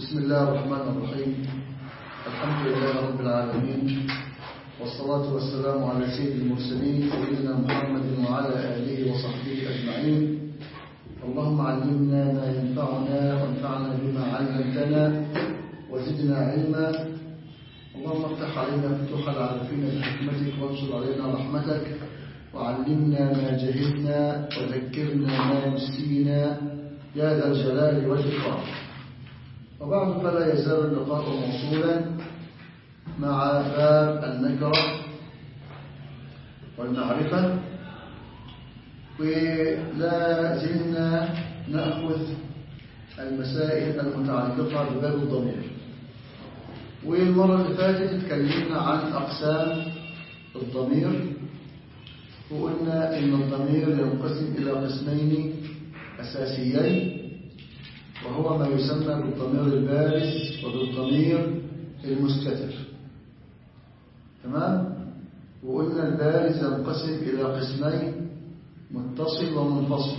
بسم الله الرحمن الرحيم. الحمد لله رب العالمين، والصلاة والسلام على سيد المرسلين سيدنا محمد وعلى آله وصحبه أجمعين. اللهم علمنا ما ينفعنا وانفعنا بما علمتنا وزدنا علما. اللهم افتح علينا فتوح العارفين بحكمتك وانشر علينا رحمتك، وعلمنا ما جهلنا وذكرنا ما نسينا يا ذا الجلال والإكرام. وبعد فلا يزال اللقاء موصولا مع باب النكرة والمعرفة، ولا زلنا نأخذ المسائل المتعلقة بباب الضمير. والمرة اللي فاتت اتكلمنا عن أقسام الضمير، وقلنا إن الضمير ينقسم إلى قسمين أساسيين، وهو ما يسمى بالضمير البارز وبالضمير المستتر. تمام؟ وقلنا البارز ينقسم إلى قسمين، متصل ومنفصل.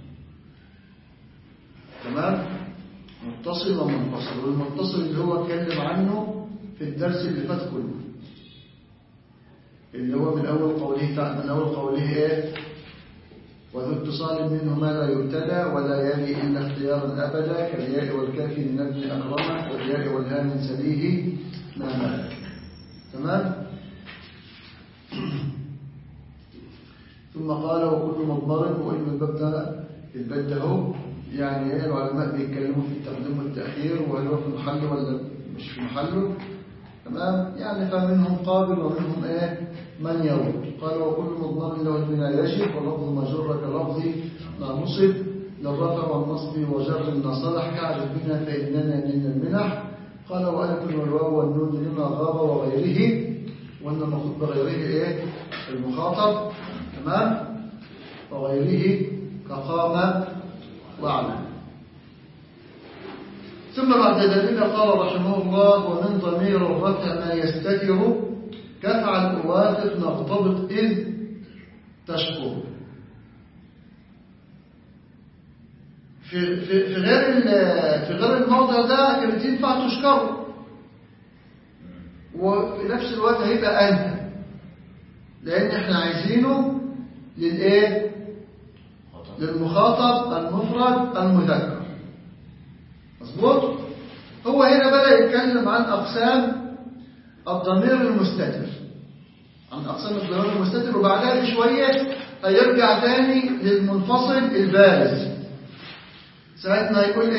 تمام؟ متصل ومنفصل. والمتصل اللي هو اتكلم عنه في الدرس اللي فات كله، اللي هو من أول قوله إيه؟ وذو اتصال منه ما لا يبتدى ولا يلي إلا اختيارا أبدا، كالياء والكاف لنبني أكرمه والياء والهام سليه ما ملك. تمام؟ ثم قال وكل مضمر، وإن الباب ده هو يعني العلماء بيتكلموا في التقديم والتأخير، وهل هو في محله ولا مش في محله. تمام؟ يعني فمنهم قابل ومنهم من يرد. قال وكل مضمر له بما يجب، ولفظ ما جر كلفظ ما نصب للرفع والنصب وجر ما صلح، كعرف بنا فإننا من المنح. قال وألف والواو والنون لما غاب وغيره، وأن المقصود بغيره المخاطب. تمام؟ وغيره كقام وعلم. ثم بعد ذلك قال رحمه الله ومن ضمير الرفع ما يستتر، كفعل أوافق نغتبط إذ تشكر. في غير الموضع ده كانت ينفع تشكر، وفي نفس الوقت هيبقى أنت، لأن احنا عايزينه للمخاطب المفرد المذكر. مظبوط؟ هو هنا بدأ يتكلم عن أقسام الضمير المستتر، وبعدها بشوية هيرجع تاني للمنفصل البارز. ساعتنا يقول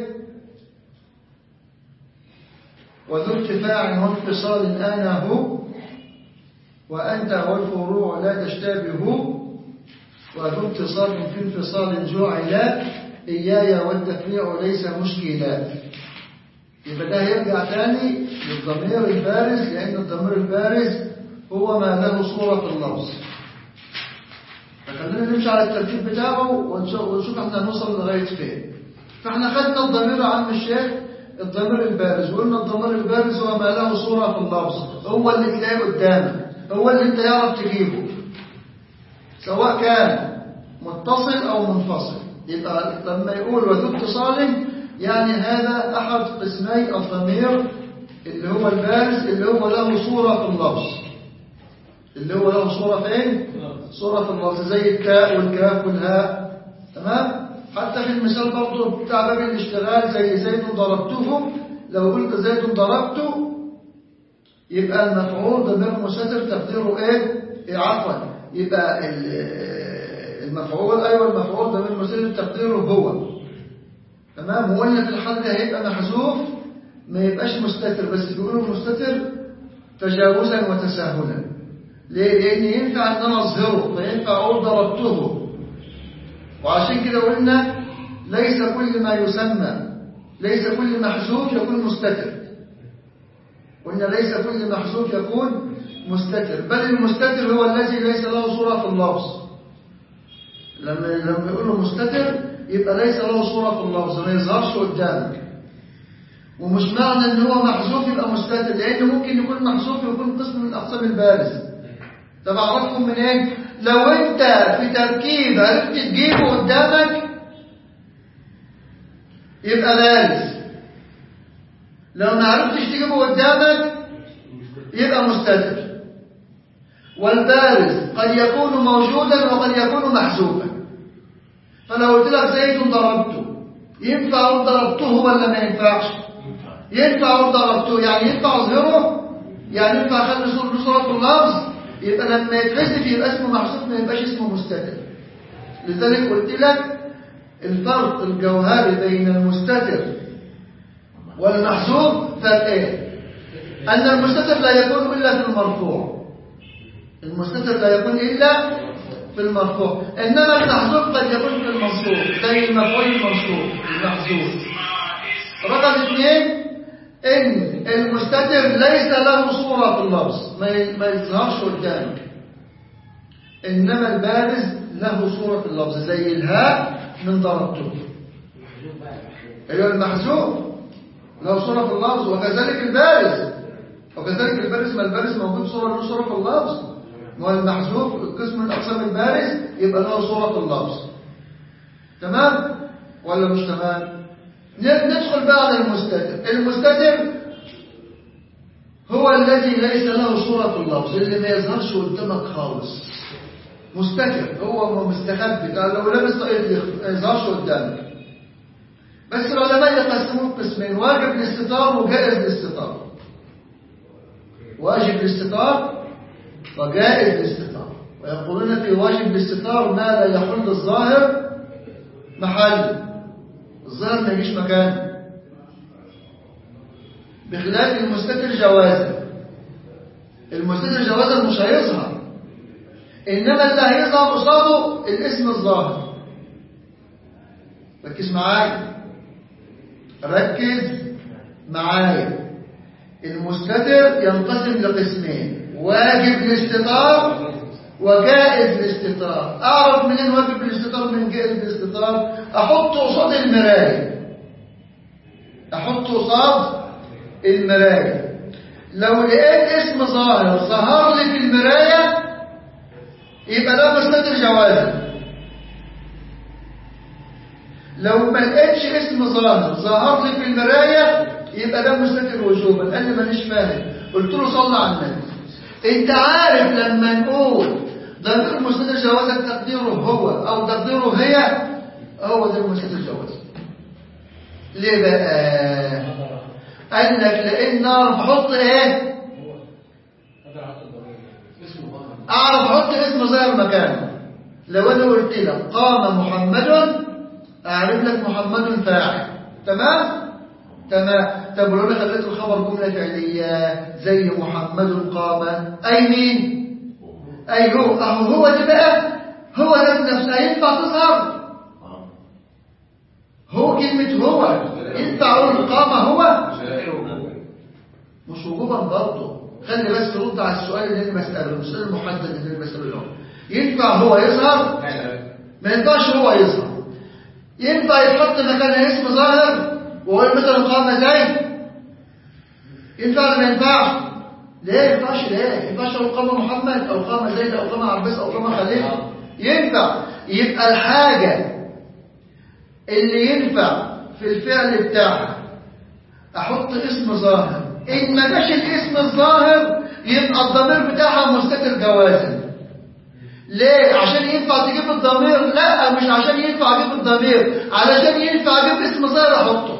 وذو ارتفاع وانفصال أنا هو وأنت والفروع لا تشتبه، وذو اتصال في انفصال جعل إياي والتفريع ليس مشكلا. يبقى ده يرجع تاني للضمير البارز، لأن الضمير البارز هو ما له صورة في اللفظ. فخلينا نمشي على الترتيب بتاعه ونشوف احنا هنوصل لغاية فين. فاحنا خدنا الضمير عن الشيخ الضمير البارز، وقلنا الضمير البارز هو ما له صورة في اللفظ، هو اللي تلاقيه قدامك، هو اللي انت يعرف تجيبه، سواء كان متصل أو منفصل. يبقى لما يقول وذو اتصال، يعني هذا أحد قسمي الضمير اللي هو البارز، اللي هو له صورة في اللفظ. اللي هو له صورة فين؟ صورة في اللفظ، زي التاء والكاف والهاء. تمام؟ حتى في المثال برضه بتاع باب الاشتغال، زي زيد ضربته، لو قلت زيد ضربته يبقى المفعول ضمير مستتر تقديره عفوا، يبقى المفعول المفعول ضمير مستتر تقديره هو. تمام؟ وقلنا في الحال ده هيبقى محذوف، ما يبقاش مستتر، بس بيقولوا مستتر تجاوزا وتساهلا. ليه؟ لأن ينفع أن أنا أظهره، فينفع أقول ضربته. وعشان كده قلنا ليس كل محذوف يكون مستتر. قلنا ليس كل محذوف يكون مستتر، بل المستتر هو الذي ليس له صورة في اللفظ. لما يقول له مستتر يبقى ليس له صورة في اللفظ، ما يظهرش قدامك. ومش معنى ان هو محذوف يبقى مستتر، لان ممكن يكون محذوف يكون قسم من اقسام البارز. طب اعرفكم من لو انت في تركيب عرفت تجيبه قدامك يبقى بارز. لو ما عرفتش تجيبه قدامك يبقى مستتر. والبارز قد يكون موجودا وقد يكون محذوفا. فلو قلت لك زيد ضربته، ينفع ضربته ولا ما ينفعش؟ ينفع ضربته، يعني ينفع اظهره، يعني ينفع اخلي صورة اللفظ. يبقى لما يتحذف يبقى اسمه محذوف، ما يبقاش اسمه مستتر. لذلك قلت لك الفرق الجوهري بين المستتر والمحذوف فرقين. أن المستتر لا يكون إلا في المرفوع، المستتر لا يكون إلا في المرفوع، إنما المحذوف قد يكون في المنصوب زي المفعول المنصوب المحذوف. رقم 2 إن المستتر ليس له صورة في اللفظ، ما يظهرش قدامك، إنما البارز له صورة في اللفظ زي الهاء من ضربته. أيوة المحذوف له صورة في اللفظ، وكذلك البارز، وكذلك البارز، ما البارز موجود له صورة في اللفظ، والمحذوف قسم من أقسام البارز يبقى له صورة في اللفظ. تمام ولا مش تمام؟ ندخل بقى على المستتر. المستتر هو الذي ليس له صورة في اللفظ، اللي ما يظهرش قدامك خالص. مستتر هو مستخبي، لو لابس طاقية ما يظهرش قدامك. بس العلماء يقسموه قسمين: واجب الاستتار وجائز الاستتار. واجب الاستتار وجائز الاستتار. ويقولون في واجب الاستتار ما لا يحل الظاهر محل، الظاهر ما يجيش مكانه، بخلاف المستتر جوازا. المستتر جوازا مش هيظهر، إنما اللي هيظهر قصاده الاسم الظاهر. ركز معايا، ركز معايا. المستتر ينقسم لقسمين: واجب الاستتار وجائز الاستتار. أعرف منين واجب الاستتار من جائز الاستتار؟ أحطه قصاد المراية، أحطه قصاد المراية. لو لقيت اسم ظهر لي في المراية يبقى ده مستتر جوازا. لو ما لقيتش اسم ظهر لي في المراية يبقى ده مستتر وجوبا. قال لي مانيش فاهم، قلت له صلى على النبي. انت عارف لما نقول ضمير مستتر جوازا تقديره هو او تقديره هي، هو ده المستتر جوازا. ليه بقى؟ قال لك لان اعرف احط ايه؟ اعرف احط اسم ظاهر مكانه. لو انا قلت لك قام محمد، اعرف لك محمد فاعل. تمام. طب ولو انا خليت الخبر جمله فعليه زي محمد قام، اي مين؟ اي هو دي بقى، هو ده نفسه ينفع تظهر. هو كلمه هو ينفع اقول قام هو، مش وجوبا برضه. خلي بس ترد على السؤال اللي انا بساله، السؤال المحدد اللي انا بساله. ينفع هو يظهر؟ ما ينفعش هو يظهر. ينفع يتحط مكانها اسم ظاهر وهو مثلا قام زيد؟ ينفع ولا ما ينفعش؟ ليه ينفعش؟ ليه ينفعش لو قام محمد او قام زيد او قام عباس او قام خليل؟ ينفع. يبقى الحاجه اللي ينفع في الفعل بتاعها احط اسم ظاهر، ان ما جاش الاسم الظاهر يبقى الضمير بتاعها مستتر جوازا. ليه؟ عشان ينفع تجيب الضمير؟ لا، مش عشان ينفع اجيب الضمير، علشان ينفع اجيب اسم ظاهر احطه.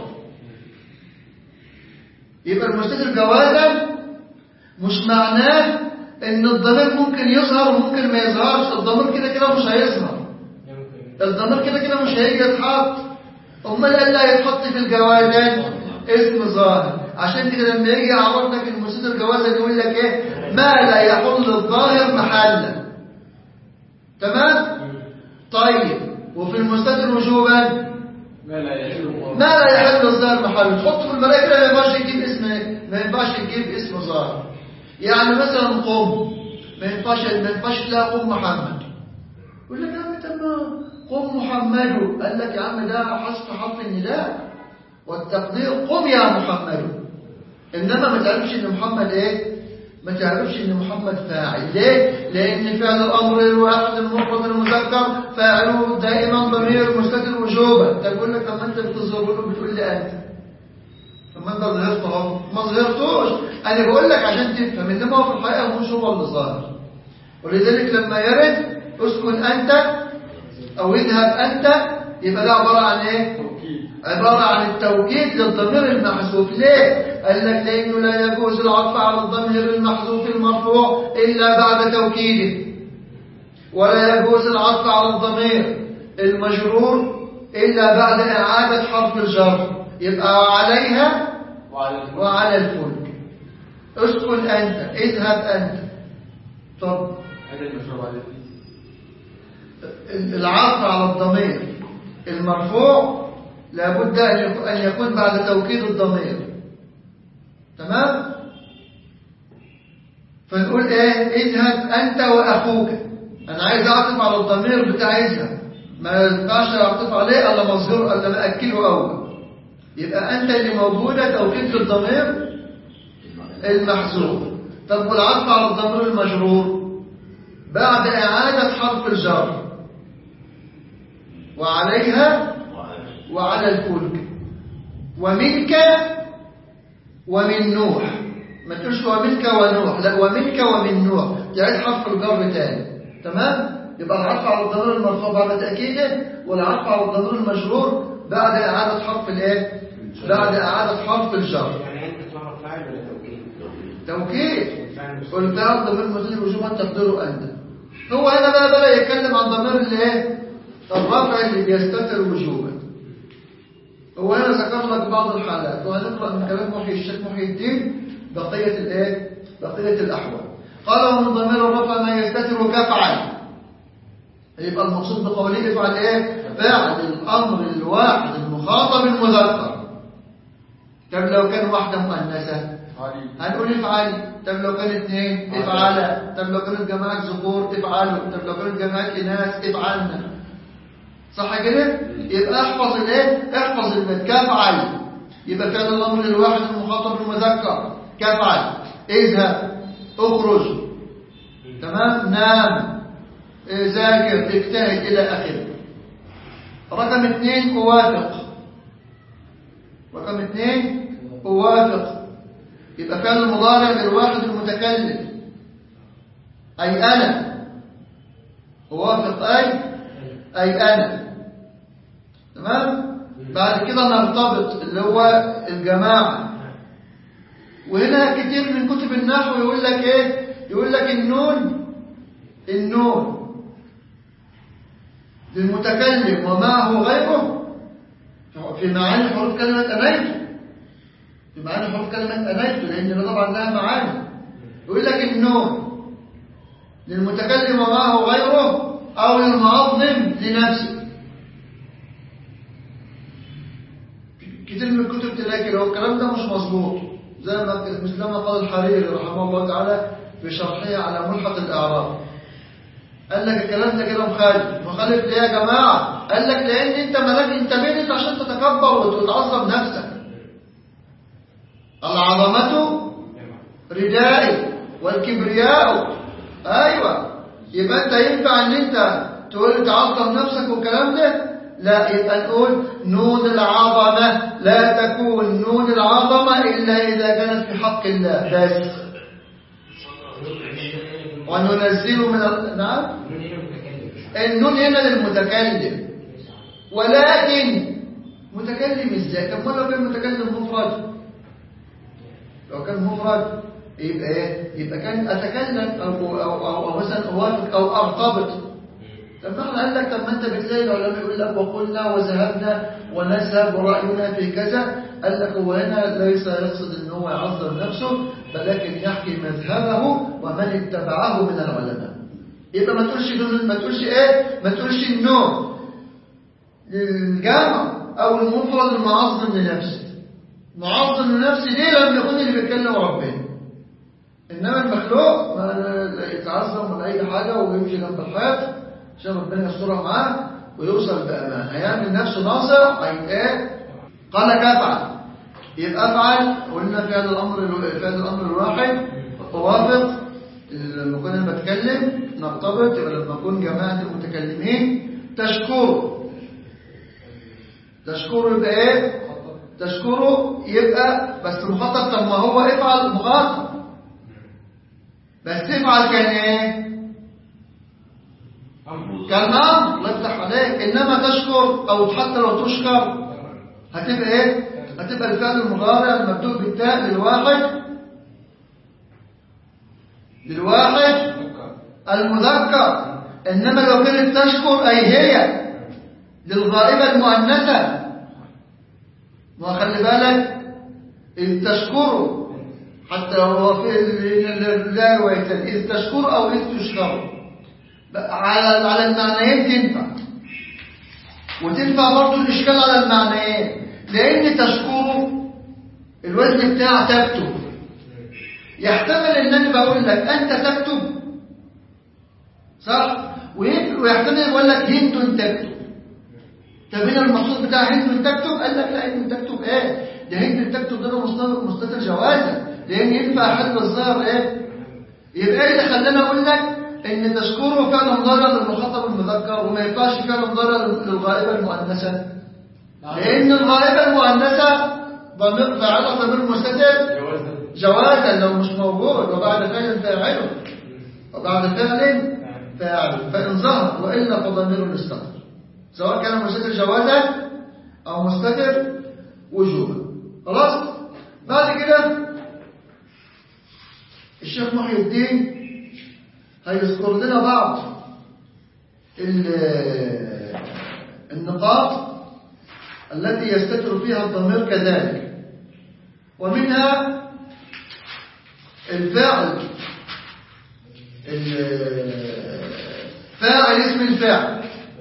يبقى المستتر جوازا مش معناه ان الضمير ممكن يظهر وممكن ما يظهرش. الضمير كده كده مش هيظهر، الضمير كده كده مش هيجي يتحط. امال ايه اللي هيتحط في الجوازات؟ اسم ظاهر. عشان كده لما يجي يعرض لك المستتر جوازا يقول لك ايه؟ ما لا يحل الظاهر محلا. تمام. طيب وفي المستتر وجوبا ما لا يحل الظاهر محله. تحط في المرايه كده ما ينفعش تجيب اسم، ما ينفعش تجيب اسم ظاهر. يعني مثلا قم، ما ينفعش تلاقي قم محمد. يقول لك يا عم تمام قم محمد، قال لك يا عم ده حرف النداء والتقدير قم يا محمد، انما ما تعرفش ان محمد ايه؟ ما تعرفش ان محمد فاعل. ليه؟ لان فعل الامر الواحد المفرد المذكر فاعله دائما ضمير مستتر وجوبا. تقول لك طب ما انت بتظهر له، بتقول لي انت، طب ما انت ظهرته؟ ما ظهرتوش. انا بقول لك عشان تفهم، انما هو في الحقيقه مش هو اللي ظاهر. ولذلك لما يرد اسكن انت او اذهب انت، يبقى ده عباره عن ايه؟ عباره عن التوكيد للضمير المحذوف. ليه؟ قال لك لانه لا يجوز العطف على الضمير المحذوف المرفوع الا بعد توكيده، ولا يجوز العطف على الضمير المجرور إلا بعد إعادة حرف الجر. يبقى عليها وعلى الفلك. اسكن أنت، اذهب أنت. طب العطف على الضمير المرفوع لابد أن يكون بعد توكيد الضمير. تمام؟ فنقول ايه؟ اذهب أنت وأخوك. أنا عايز أعطف على الضمير بتاع اذهب، ما ينفعش أعطف عليه إلا مصدر إلا ما أكله أول. يبقى أنت اللي موجودة توكيد الضمير المحذوف. طب والعطف على الضمير المجرور بعد إعادة حرف الجر وعليها وعلى الفلك ومنك ومن نوح. ما تقولش ومنك ونوح، لا، ومنك ومن نوح، تعيد حرف الجر تاني. تمام؟ يبقى العطف على الضمير المرفوع بعد تأكيده، والعطف على الضمير المجرور بعد إعادة حرف الايه؟ بعد إعادة حرف الجر. يعني أنت تعرف فاعل ولا توكيد؟ توكيد. قلت تعرف ضمير مزيد وجوبا تقدره أنت. هو هنا بقى بدأ يتكلم عن ضمير الايه؟ الرفع اللي بيستتر وجوبا. هو هنا ذكر لك بعض الحالات، وهنقرأ من كلام الشيخ محي الدين بقية الايه؟ بقية الأحوال. قال ومن ضمير الرفع ما يستتر كفعل. يبقى المقصود بقوله افعل ايه؟ فعل الامر الواحد المخاطب المذكر. طب لو كان واحده مؤنثه هنقول افعلي. طب لو كان اثنين افعلا. طب لو كانت جماعه ذكور افعلوا. طب لو كانت جماعه اناث افعلنا. صح كده؟ يبقى احفظ الايه؟ احفظ المد كفعل. يبقى فعل الامر الواحد المخاطب المذكر كفعل. اذهب، اخرج، تمام، نام، ذاكر، اجتهد إلى آخره. رقم 2 أوافق. رقم 2 أوافق. يبقى فعل المضارع للواحد المتكلم، أي أنا. أوافق أي أنا. تمام؟ بعد كده نرتبط اللي هو الجماعة. وهنا كتير من كتب النحو يقول لك إيه؟ يقول لك النون للمتكلم ومعه غيره في معاني حروف كلمة أنيت. في معاني حروف كلمة أنيت، لأن طبعا لها معاني. يقول لك النون للمتكلم ومعه غيره أو للمعظم لنفسه. كتير من الكتب تلاقي لو الكلام ده مش مظبوط، زي ما قال الحريري رحمه الله تعالى في شرحه على ملحق الإعراب. قال لك الكلام ده كده مخالف ليه يا جماعه؟ قال لك لان انت ملاك، انت بنت عشان تتكبر وتتعظم نفسك. العظمه ردائي والكبرياء. ايوه، يبقى انت ينفع ان انت تقول تعظم نفسك والكلام ده؟ لا، يبقى نقول نون العظمه لا تكون نون العظمه الا اذا كانت في حق الله بس. وننزل من نعم النون هنا للمتكلم، ولكن متكلم ازاي؟ طب ما لو كان متكلم مفرد، لو كان مفرد يبقى ايه؟ يبقى كان اتكلم او مثلا اوافق او ارتبط. طب احنا قال لك طب ما انت بتلاقي العلماء يقول لك وقلنا وذهبنا ونذهب وراينا في كذا. قال لك هو هنا ليس يقصد ان هو يعظم نفسه، ولكن يحكي مذهبه ومن اتبعه من العلماء. يبقى ما تقولش ايه؟ ما تقولش النون للجامع او المفرد المعظم لنفسه. معظم لنفسه ليه؟ لم يكن اللي بيتكلم ربنا. انما المخلوق ما يتعظم ولا اي حاجه ويمشي جنب الحيط عشان ربنا يسترها معاه ويوصل بامان. هيعمل نفسه ناصر. ايه؟ قال كفعل. يبقى افعل قلنا فعل الامر الواحد. اوافق لما كنا بتكلم، نرتبط يبقى لما نكون جماعه المتكلمين. تشكر يبقى ايه؟ تشكره يبقى بس مخاطب. طب ما هو افعل مخاطب، بس افعل كان ايه؟ كان امر. الله يفتح عليك. انما تشكر او حتى لو تشكر هتبقى ايه؟ هتبقى الفعل المضارع المبدوء بالتاء للواحد المذكر. انما لو كانت تشكر اي هي للغائبة المؤنثة، ما خلي بالك إذ تشكر حتى هو في لا روايتين، إذ تشكر أو إذ تشكر على المعنيين تنفع، وتنفع برضو الإشكال على المعنيين. لأن تشكر الوزن بتاع تكتب، يحتمل إن أنا بقول لك أنت تكتب صح، ويحتمل يقول لك هند تكتب. طب هنا المقصود بتاع هند تكتب، قال لك لا هند تكتب ايه؟ ده هند تكتب ده مستتر جوازا، لان ينفع حد الظاهر ايه؟ يبقى ايه اللي خلاني اقول لك ان تشكره فعل مضارع للمخاطب المذكر وما ينفعش فعل مضارع للغائبه المؤنثه؟ لان الغائبه المؤنثه ضمير فاعل ضمير مستتر جوازا لو مش موجود، وبعد فعل فاعله وبعد فعل فاعل، فان ظهر والا فضمير الاستتر سواء كان مستتر جوازا او مستتر وجوبا. خلاص. بعد كده الشيخ محي الدين هيذكر لنا بعض النقاط التي يستتر فيها الضمير كذلك، ومنها الفاعل فاعل اسم الفاعل،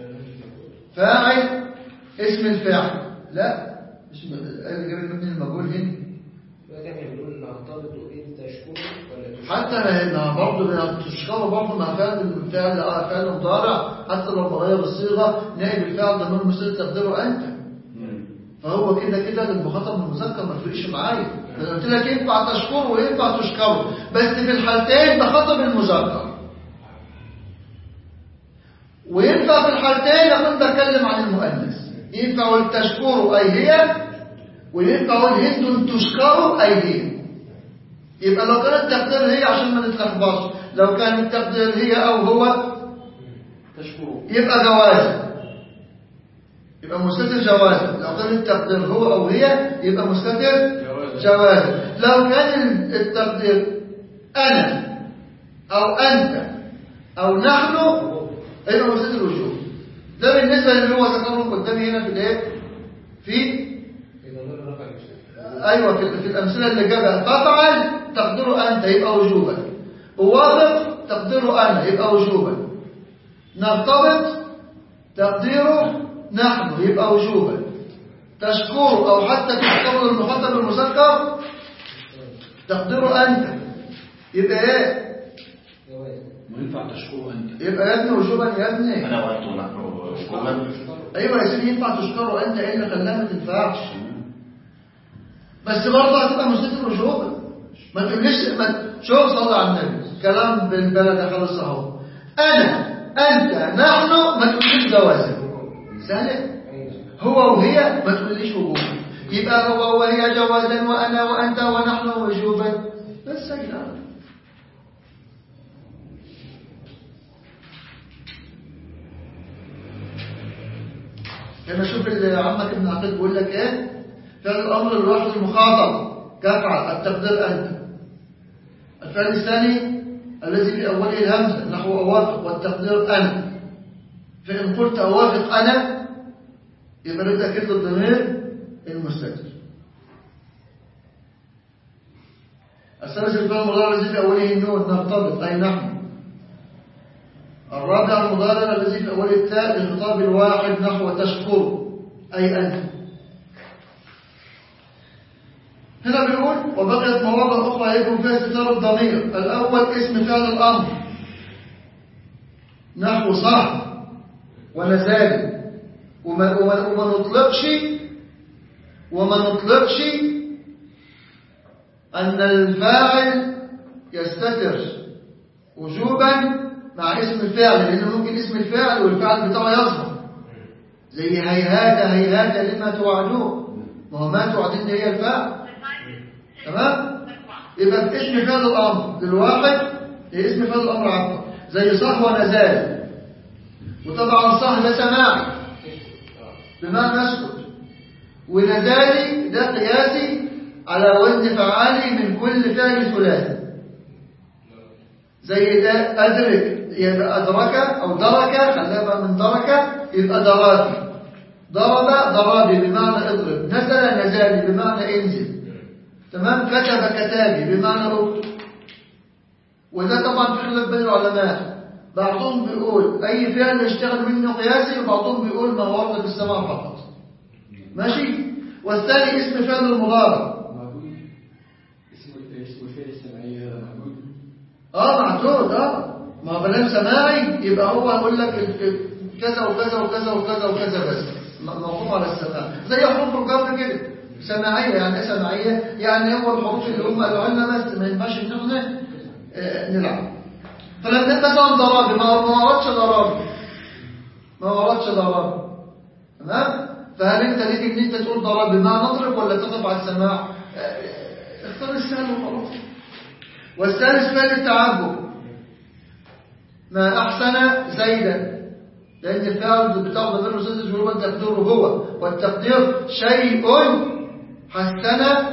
فاعل اسم الفاعل لا اسم المبني المجهول هنا كان بيقول نعترض إن تشكر ولا حتى هنا برضه تشكر برضه مع فعل فعل مضارع، حتى لو بغير الصيغه نائب الفاعل ضمير مستتر تقديره انت، فهو كده للمخاطب المذكر ما تفرقش معايا. انا قلت لك ينفع تشكره وينفع تشكره، بس في الحالتين بخاطب المذكر، وينفع في الحالتين اكون بتكلم عن المؤنث. ينفع اقول تشكره اي هي، وينفع اقول هند تشكره اي هي. يبقى لو كان التقدير هي عشان ما نتلخبطش، لو كان التقدير هي او هو تشكره يبقى جواز، يبقى مستتر جواز. لو كان التقدير هو او هي يبقى مستتر جواز. لو كان التقدير انا او انت او نحن يبقى مستتر وجوب. ده بالنسبه للي هو ذكرهم قدامي هنا في الايه؟ في ايوه في الامثله اللي جابها. فافعل تقديره انت يبقى وجوبا، ووافق تقديره انا يبقى وجوبا، نرتبط تقديره نحن يبقى وجوبا، تشكر او حتى تشكر المخاطب المذكر تقديره انت يبقى ايه؟ وينفع تشكره انت يبقى يا ابني وجوبا يا ابني. انا وانت ونحن وجوبا. ايوه يا سيدي ينفع تشكره انت، ايه اللي خلاها ما تنفعش؟ بس برضه هتبقى مستتر وجوبا. ما تقوليش شوف صلى على النبي كلام بالبلد خالص اهو. انا انت نحن ما تقوليش جوازا سهل، هو وهي ما تقوليش وجوبا. يبقى هو وهي جوازا وانا وانت ونحن وجوبا بس كده. هنا شوف عمك ابن عقيل بيقول لك ايه؟ فعل الامر الواحد المخاطب كفعل التقدير انت. الفعل الثاني الذي في اوله الهمزه نحو اوافق والتقدير انا. فان قلت اوافق انا يبقى نبدا كده الضمير المستتر. الثالث الفعل المضارع الذي في اوله النون نرتبط اي نحن. الرابع المضارع الذي في أول التاء لخطاب الواحد نحو تشكر أي أنت. هنا بيقول وبقيت مواضع أخرى يكون فيها استتار الضمير. الأول اسم فعل الأمر نحو صح ونزال، وما نطلقش أن الفاعل يستتر وجوبا مع اسم الفاعل، لأنه ممكن اسم الفاعل والفعل بتاعه يظهر زي هيهات هيهات لما توعدون، ما هو مات وبعدين هي الفاعل. تمام؟ يبقى في اسم فعل الأمر للواحد هي اسم فعل الأمر عفوا زي صح ونزال. وطبعا صح ده سماعي بمعنى اسكت، ونزالي ده قياسي على وزن فعالي من كل فعل ثلاثي. زي ده أدرك يبقى أدرك أو درك، خليها بقى من درك يبقى دراتي. ضرب ضرابي بمعنى اضرب، نزل نزالي بمعنى انزل. تمام؟ كتب كتابي بمعنى اكتب. وده طبعا في خلاف بين العلماء، بعضهم بيقول اي فعل يشتغل منه قياسي، وبعضهم بيقول ما ورد في السماع فقط. ماشي؟ والثاني اسم فعل المضارع. اسم الفعل السمعي هذا معدود. معدود. ما هو بلام سماعي يبقى هو هيقول لك كذا وكذا وكذا وكذا وكذا بس موقوف على السماع. زي حروف الجر كده سماعيه. يعني ايه سماعيه؟ يعني هو الحروف اللي هم قالوا لنا بس ما ينفعش ان احنا نلعب. فلما مثلا ضرابي ما وردش ضرابي، ما وردش ضرابي. تمام؟ فهل انت ليك ان انت تقول ضرابي ما نضرب ولا تقف على السماع؟ اختار السهل وخلاص. والثالث فعل التعجب، ما احسن زيدا، لان الفعل بتاع ضمير مسدد الجروب التقدير هو، والتقدير شيء حسن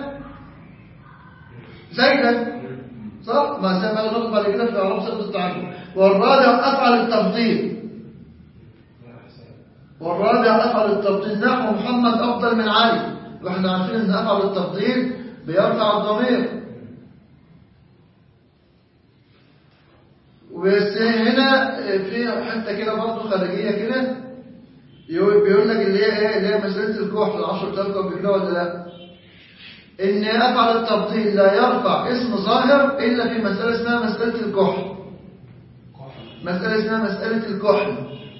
زيدا. صح؟ ما زي ما نطلب على كده في اعراب صيغه التعجب. والرابع افعل التفضيل، والرابع افعل التفضيل نحو محمد افضل من علي. واحنا عارفين ان افعل التفضيل بيرفع الضمير. بس هنا في حته كده برضه خارجيه كده بيقول لك اللي هي ايه، اللي هي مساله الكحل 10,000 قبل كده ولا لا؟ ان افعل التفضيل لا يرفع اسم ظاهر الا في مساله اسمها مساله الكحل. مساله اسمها مساله الكحل.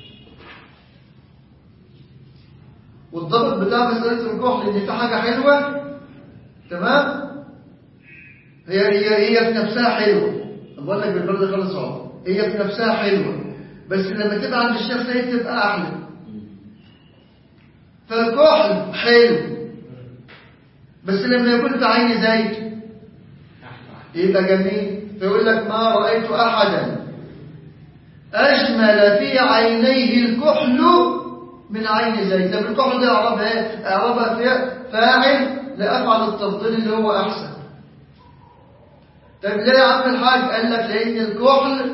والضبط بتاع مساله الكحل ان في حاجه حلوه، تمام، هي في نفسها حلوه. بقول لك بالبلد خالص اهو، هي في نفسها حلوه، بس لما تبقى عند الشيخ سيد تبقى احلى. فالكحل حلو، بس لما يكون في عين زيت يبقى جميل. فيقول لك ما رايت احدا اجمل في عينيه الكحل من عين زيت. طب الكحل ده اعرابها ايه؟ اعرابها فاعل لافعل التفضيل اللي هو احسن. طب ليه يا عم الحاج؟ قال لك لان الكحل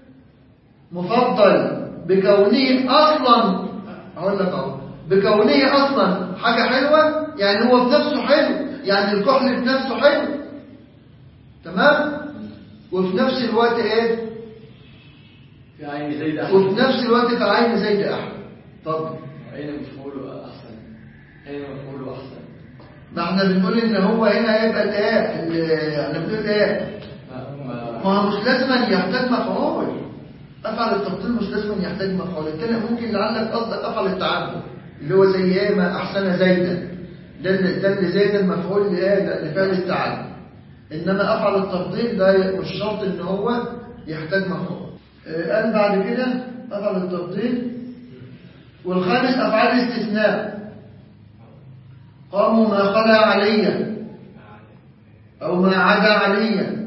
مفضل بكونه اصلا، اقول لك اهو، بكونه اصلا حاجه حلوه، يعني هو في نفسه حلو، يعني الكحل في نفسه حلو. تمام؟ وفي نفس الوقت ايه؟ في عين زيد احسن. وفي نفس الوقت في عين زيد احسن. اتفضل. عين مفعوله احسن. عين مفعوله احسن. ما احنا بنقول ان هو هنا هيبقى ايه؟ احنا بنقول ايه؟ ما هو مش لازم يحتاج مفعول. افعل التفضيل مش لازم يحتاج مفعول. الكلام ممكن لعلك قصدك افعل التعجب اللي هو زي ايه؟ ما احسن زيدا، ده اللي زيدا المفعول لفعل التعجب. انما افعل التفضيل ده مش شرط ان هو يحتاج مفعول. قال بعد كده افعل التفضيل. والخامس افعال الاستثناء، قاموا ما خلا عليا او ما عدا عليا.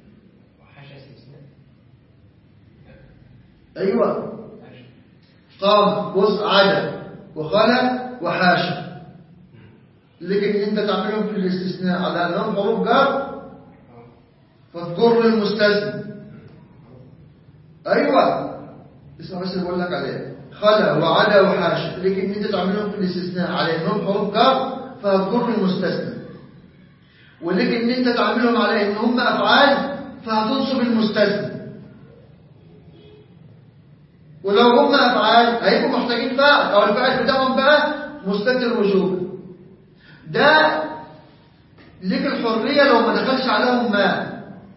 ايوه، قام بص عدا وخلا وحاشا، لكن انت تعملهم في الاستثناء على انهم حروف جر فتجر المستثنى. ايوه، اسمع بس اللي بقول لك عليه، خلا وعدا وحاشا، لكن انت تعملهم في الاستثناء على انهم حروف جر فهتجر المستثنى. ولكن انت تعملهم على ان هم افعال فهتنصب المستثنى. ولو هم افعال هيبقوا محتاجين فاعل، او الفاعل بتاعهم بقى مستتر وجوبا. ده ليك الحريه لو ما دخلش عليهم ما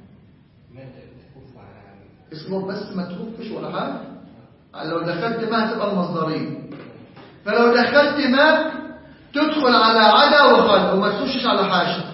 اسمه بس ما تخفش ولا حاجه. لو دخلت ما هتبقى المصدريه. فلو دخلت ما تدخل على عدا وخلا وما تخشش على حاشا.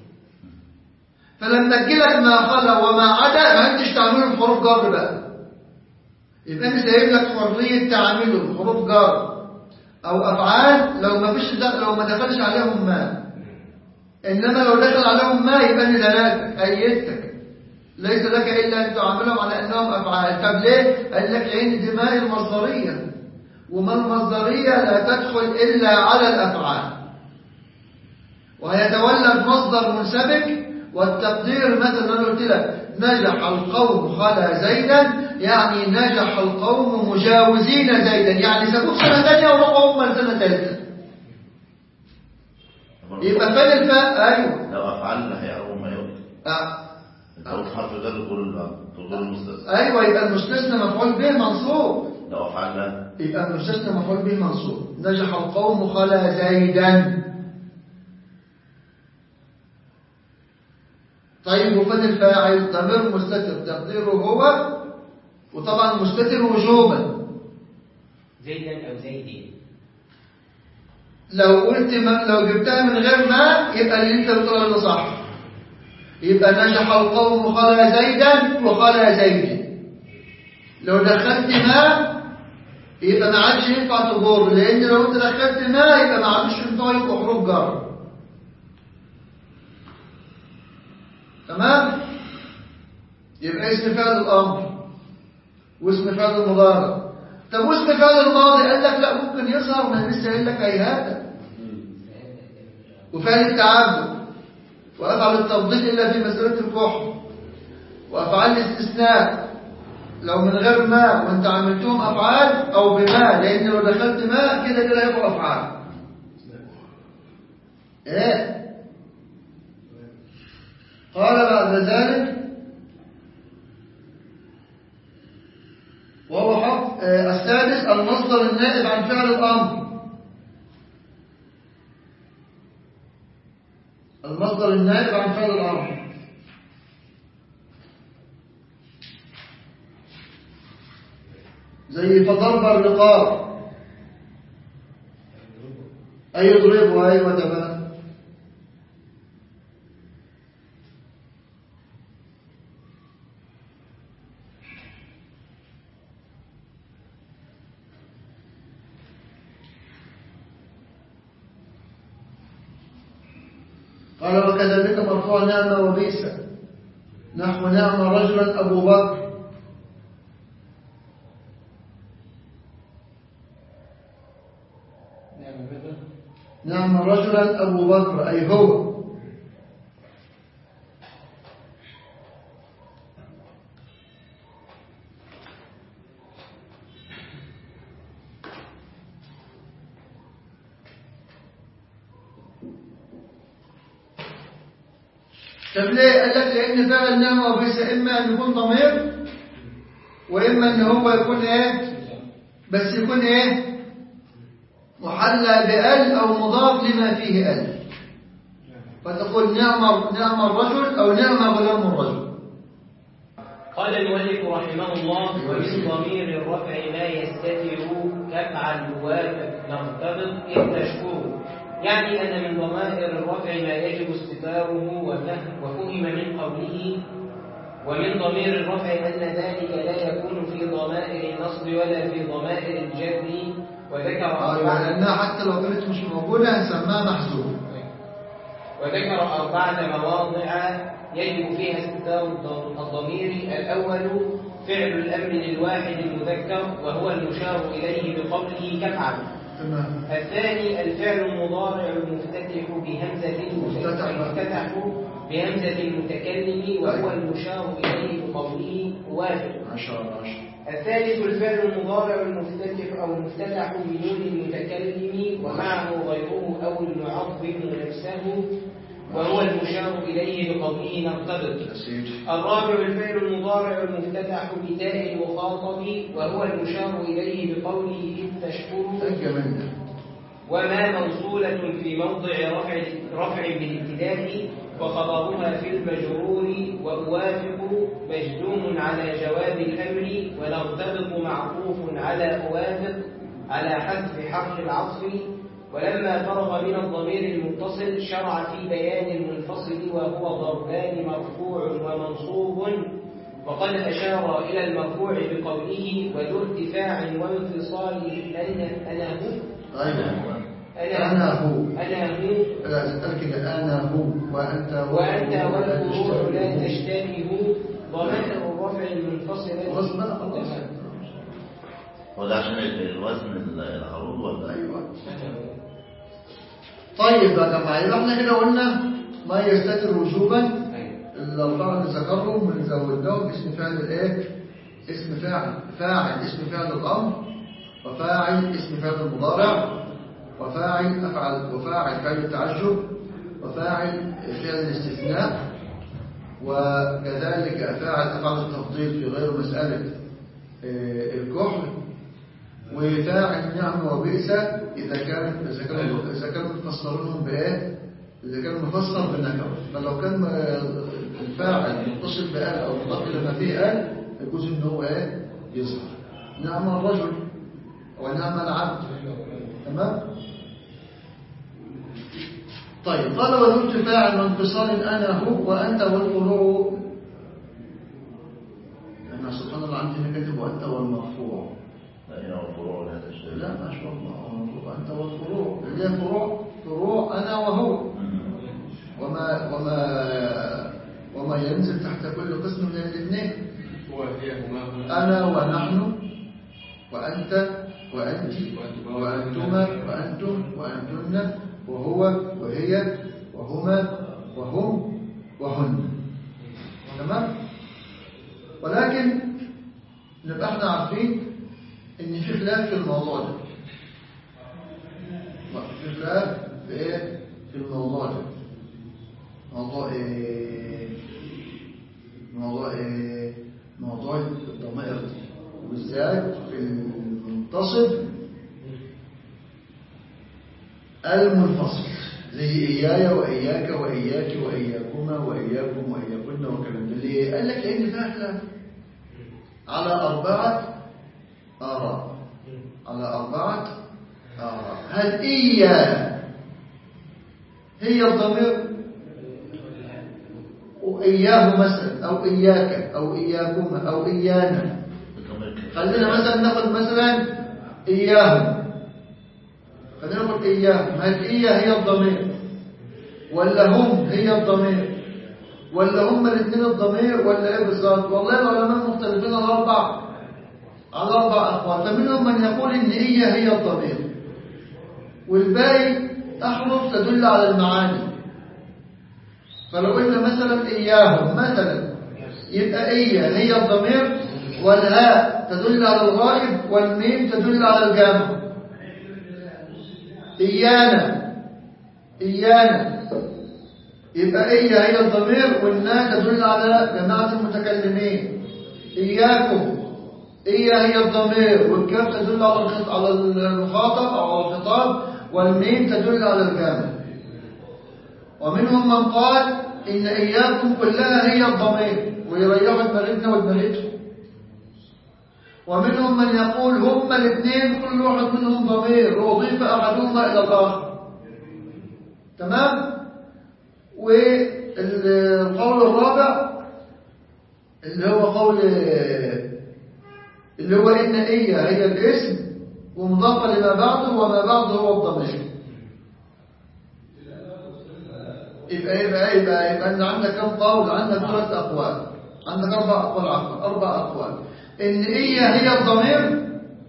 فلما تجيلك ما خلا وما عدا ما انتش تعملهم حروف جر بقى، يبقى انا سايب لك حريه تعاملهم حروف جر أو أفعال لو ما دخلش عليهم ما. إنما لو دخل عليهم ما يبقى دلالتك أيدتك، ليس لك إلا أن تعاملهم على أنهم أفعال. طب ليه؟ قال لك لأن دماء المصدرية، وما المصدرية لا تدخل إلا على الأفعال، وهيتولد مصدر منسبك. والتقدير مثلا أنا قلت لك نجح القوم خلا زيدا، يعني نجح القوم مجاوزين زيدا، يعني سابوه سنة ثانية ورقوا هم سنة ثالثة. يبقى فين الفاء؟ أيوه لو أفعلنا هيقوم ما يقول انت قلت حرف جر تقول المستثنى. أيوه يبقى المستثنى مفعول به منصوب. لو أفعلنا يبقى المستثنى مفعول به منصوب. نجح القوم خلا زيدا. طيب وفين الفاعل؟ ضمير مستتر تقديره هو، وطبعا مستتر وجوبا زيدا أو زيدين. لو جبتها من غير ما يبقى اللي انت بتقوله ده صح. يبقى نجح القوم خلا زيدا وخلا زيد. لو دخلت ما يبقى ما عادش ينفع تجر، لان لو انت دخلت ما يبقى ما عادش ينفع يبقى حروف جر. تمام؟ يبقى اسم فعل الامر واسم فعل المضارع. طب واسم فعل الماضي قال لك لا ممكن يظهر، ما لسه قايل لك هيهات. وفعل التعبد وافعل التفضيل الا في مساله الكحل، وافعال الاستثناء لو من غير ما وانت عملتهم افعال او بما، لان لو دخلت ما كده كده يبقوا افعال. ايه قال بعد ذلك وهو حق السادس المصدر النائب عن فعل الأمر. المصدر النائب عن فعل الأمر زي فضرب الرقاب، أي يضربه، أيوة تمام. قال وكذلك مرفوع نعمة وبئس، نحو نعم رجلا أبو بكر. نعم رجلا أبو بكر أي هو. طب ليه؟ قال لك لأن فعل نعمة وبئس إما أن يكون ضمير وإما أن هو يكون إيه؟ بس يكون إيه؟ محلى بأل أو مضاف لما فيه أل، فتقول نعم الرجل أو نعم غلام الرجل. قال المؤلف رحمه الله ومن ضمير الرفع ما يستتر كفعل وافق نرتبط إذ تشكره، يعني أن من ضمائر الرفع ما يجب استتاره وفهم من قوله ومن ضمير الرفع أن ذلك لا يكون في ضمائر النصب ولا في ضمائر الجر. وذكر لأنها حتى لو كانت مش موجودة هنسميها محذوف. وذكر 4 مواضع يجب فيها استتار الضمير. الأول فعل الأمر للواحد المذكر وهو المشار إليه بقوله كفعل. الثاني الفعل المضارع المفتتح بهمزة المتكلم وهو المشار إليه بقوله وافق. الثالث الفعل المضارع المفتتح أو المفتتح بنون المتكلم ومعه غيره أو المعظم نفسه وهو المشار إليه بقوله نرتبط. الرابع الفعل المضارع المفتتح بتاء المخاطب وهو المشار إليه بقوله إذ تشكر، وما موصولة في موضع رفع بالابتداء وخبرها في المجرور، وأوافق مجزوم على جواب الأمر، ونرتبط معطوف على أوافق على حذف حرف العطف. ولما فرغ من الضمير المتصل شرع في بيان المنفصل وهو ضربان مرفوع ومنصوب، وقد أشار إلى المرفوع بقوله وذو ارتفاع وانفصال أنه أيوة. أنا هو قال كده أنا هو وأنت والفروع لا تشتبه ضمائر الرفع المنفصلة غصب خلاص. وده عشان الوزن العروض ولا؟ أيوة. طيب يا جماعة احنا كده قلنا ما يستتر وجوبا الأربعة اللي ذكرهم بنزودهم اسم فعل الإيه؟ اسم فاعل اسم فعل الأمر، وفاعل اسم فعل المضارع، وفاعل فعل التعجب، وفاعل فعل الاستثناء، وكذلك أفعال التفضيل في غير مسألة الكحل، وفاعل نعم وبئس إذا كانوا مفسرينهم بإيه؟ إذا كان مفسر بالنكرة. فلو كان الفاعل متصل بآل أو مضاف لما فيه آل يجوز إن هو إيه؟ يظهر. نعم الرجل ونعم العبد. تمام؟ طيب قال وجدت فاعل وانفصال أنا هو وأنت والفروع. أنا سبحان الله عندي كاتب وأنت والمرفوع. لا والفروع لا تشتبه. لا ما شاء الله وأنت والفروع اللي هي فروع أنا وهو وما ينزل تحت كل قسم من الاثنين. أنا ونحن وأنت وأنت وأنتما وأنتم وأنتن وهو وهي وهما وهم وهن. تمام؟ ولكن نبقى احنا عارفين ان في خلاف في الموضوع ده. في خلاف في ايه؟ في الموضوع ده. موضوع ايه؟ موضوع الضمائر دي وبالذات في المنتصب المنفصل زي إياي وإياك وإياك وإياكما وإياكم وإياكن وكلام ده. ليه؟ قال لك لأن فيها خلاف على 4 آراء. هل إيا هي الضمير وإياه مثلا أو إياك أو إياكما أو إيانا؟ خلينا مثلا ناخد مثلا إياهم. خلينا نقول إياهم. هل إيا هي الضمير ولا هم هي الضمير ولا هم الاثنين الضمير ولا إيه بالظبط؟ والله العلماء مختلفين على 4 أقوال. فمنهم من يقول إن إيا هي الضمير والباقي أحرف تدل على المعاني. فلو قلنا مثلا إياهم مثلا يبقى إيا هي الضمير والهاء تدل على الغائب والميم تدل على الجمع. إيانا يبقى إيا هي الضمير والنا تدل على جماعة المتكلمين. إياكم إيا هي الضمير والكاف تدل على المخاطب أو على الخطاب والميم تدل على الجمع. ومنهم من قال إن إياكم كلها هي الضمير ويريحوا دماغتنا ودماغتهم. ومنهم من يقول هما الاثنين كل واحد منهم ضمير وأضيف أحدهما إلى الآخر. تمام؟ والقول الرابع اللي هو إن إيا هي الاسم ومضافة لما بعده وما بعده هو الضمير. يبقى أن عندك كم قول؟ عندك 3 أقوال. عندك 4 أقوال عفوا 4 أقوال. إن إيا هي الضمير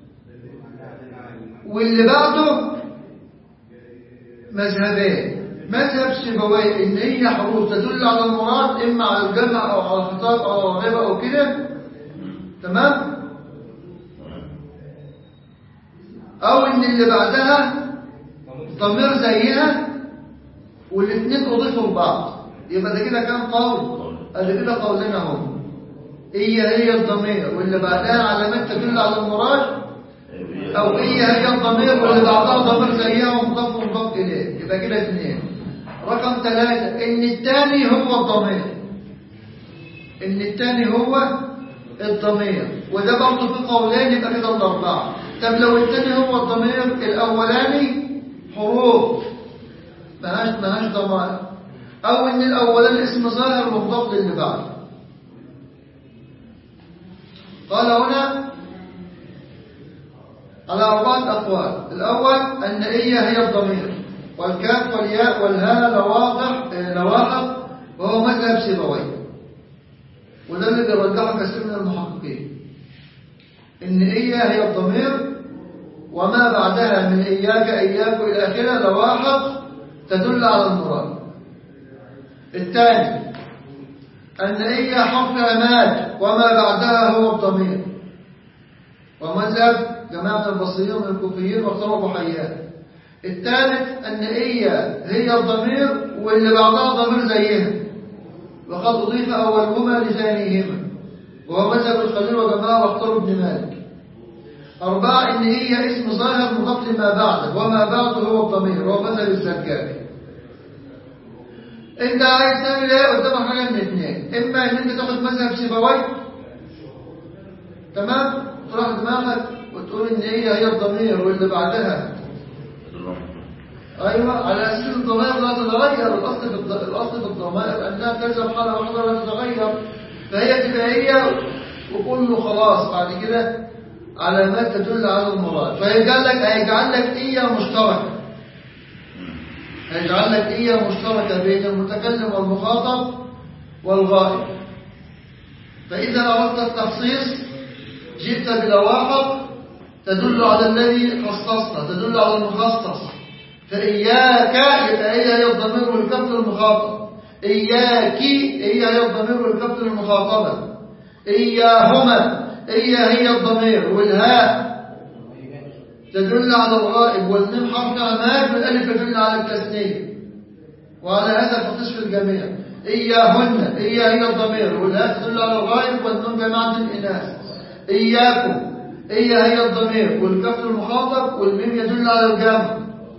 واللي بعده مذهبين. مذهب سيبويه إن هي حروف تدل على المراد إما على الجمع أو على الخطاب أو على الغيبة أو كده. تمام؟ أو إن اللي بعدها ضمير زيها والاثنين أضيفوا لبعض. يبقى ده كده كام قول؟ اللي كده قولنا هم هي الضمير واللي بعدها علامات تدل على المراد، أو هي الضمير واللي بعدها ضمير زيها ومضاف إليه. يبقى كده 2. رقم 3 إن الثاني هو الضمير وده برضه في قولين. يبقى كده 4. طب لو الثاني هو الضمير الأولاني حروف ماهاش ضمائر، أو إن الأولاني اسم ظاهر مضاف للي بعده. قال هنا على 4 أقوال. الأول أن إية هي الضمير، والكاف والياء والهاء لواحق، وهو مذهب سيبويه، وده اللي بيرجحه كثير من المحققين، إن إية هي الضمير وما بعدها من إياك إياك إلى آخره لواحق تدل على المراد. الثاني أن إية حرف عماد وما بعدها هو الضمير، ومذهب جماعة البصريين من الكوفيين واختاروا حيان. الثالث أن إية هي الضمير واللي بعدها ضمير زيها، وقد أضيف أولهما لثانيهما، وهو مذهب الخليل وجماعة واختاروا ابن مالك. 4 إن هي اسم ظاهر مضاف لما بعده، وما بعده هو الضمير، وهو مذهب الزركاني. انت عايز تعمل ايه؟ قدامك حاجه من اثنين، اما ان انت تاخد مذهب سيبويه تمام، تروح دماغك وتقول ان هي الضمير واللي بعدها ايوه، على اساس الضمائر لا تتغير. الاصل في الضمائر انها تلزم حاله واحده ولا تتغير، فهي تبقى هي وكله خلاص بعد كده علامات تدل على المراد. هيجعل لك إية مشتركة، هيجعل لك إية مشتركة بين المتكلم والمخاطب والغائب. فإذا أردت التخصيص جئت بلواحق تدل على الذي خصصنا، تدل على المخصص. فإياك يبقى هي الضمير والكف للمخاطب، إياك هي الضمير والكف للمخاطبة، إياهما هي الضمير، والهاء تدل على الغائب، والميم حرف عماد، والالف تدل على التثنية. وعلى هذا فقس في الجميع. إياهن هي الضمير، والهاء تدل على الغائب، والنون جماعة الإناث. إياكم هي الضمير، والكف المخاطب، والميم يدل على الجمع.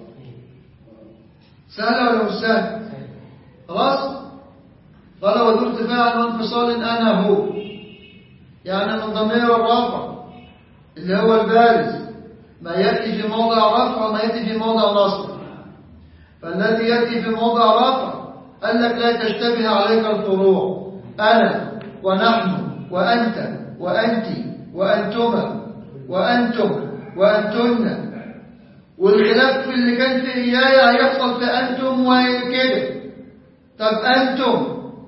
سهلة ولا مش سهلة؟ خلاص؟ قال وذو ارتفاع وانفصال أنا هو، يعني من ضمير الرفع اللي هو البارز، ما يأتي في موضع رفع وما يأتي في موضع نصب. فالذي يأتي في موضع رفع قال لك لا تشتبه عليك الفروع، أنا ونحن وأنت وأنت وأنتما وأنتم وأنتن، والخلاف في اللي كان في إيايا هيحصل في أنتم وكده. طب أنتم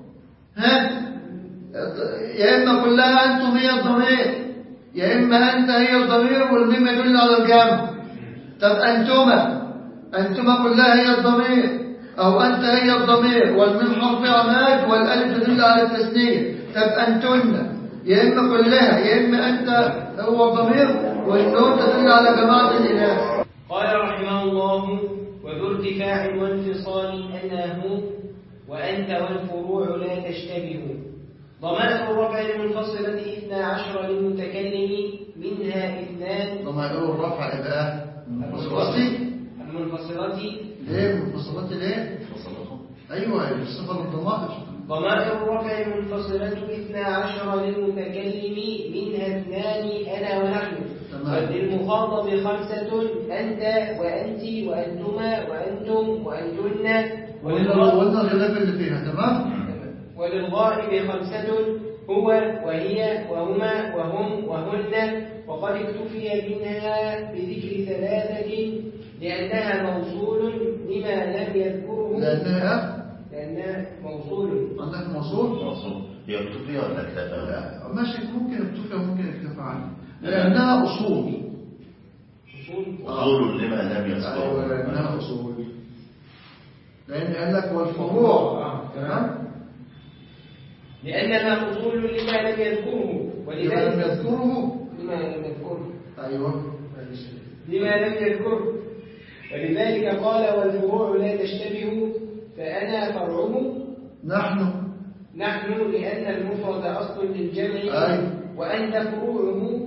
يا إما كلها أنتم هي الضمير، يا إما أنت هي الضمير والميم يدل على الجمع. طب أنتما كلها هي الضمير، أو أنت هي الضمير والميم حرف عماد والألف تدل على التثنية. طب أنتن يا إما كلها يا إما أنت هو الضمير والنون تدل على جماعة الإناث. قال رحمه الله وذو ارتفاع وانفصال أنه وأنت والفروع لا تشتبه. ضمائر الرفع المنفصلة 12 للمتكلم منها 2. ضمائر الرفع إذا المنفصلة ليه؟ منفصلات ليه؟ أيوة الصفة للضمائر. ضمائر الرفع المنفصلة 12 للمتكلم منها 2 أنا ونحن. وللمخاطب 5 أنت وأنت وأنتما وأنتم وأنتن. وقلنا الخلاف اللي فيها تمام. وللغائب 5 هو وهي وهما وهم وهن. وقد اكتفي منها بذكر 3 لأنها موصول لما لم يذكره. لأنها موصول. عندك موصول؟ موصول هي اكتفي ولا اكتفى؟ لا ماشي، ممكن اكتفي وممكن اكتفى عنها، لأنها أصول. أصول لما لم يذكره. أيوة لأنها أصول، لأن قال لك والفروع تمام، لأنها أصول لما لم يذكره. ولذلك لم يذكره لما لم يذكره. أيوة لما لم يذكره. ولذلك قال والفروع لا تشتبه. فأنا فرعه نحن لأن المفرد أصل للجمع. وأنت فروعه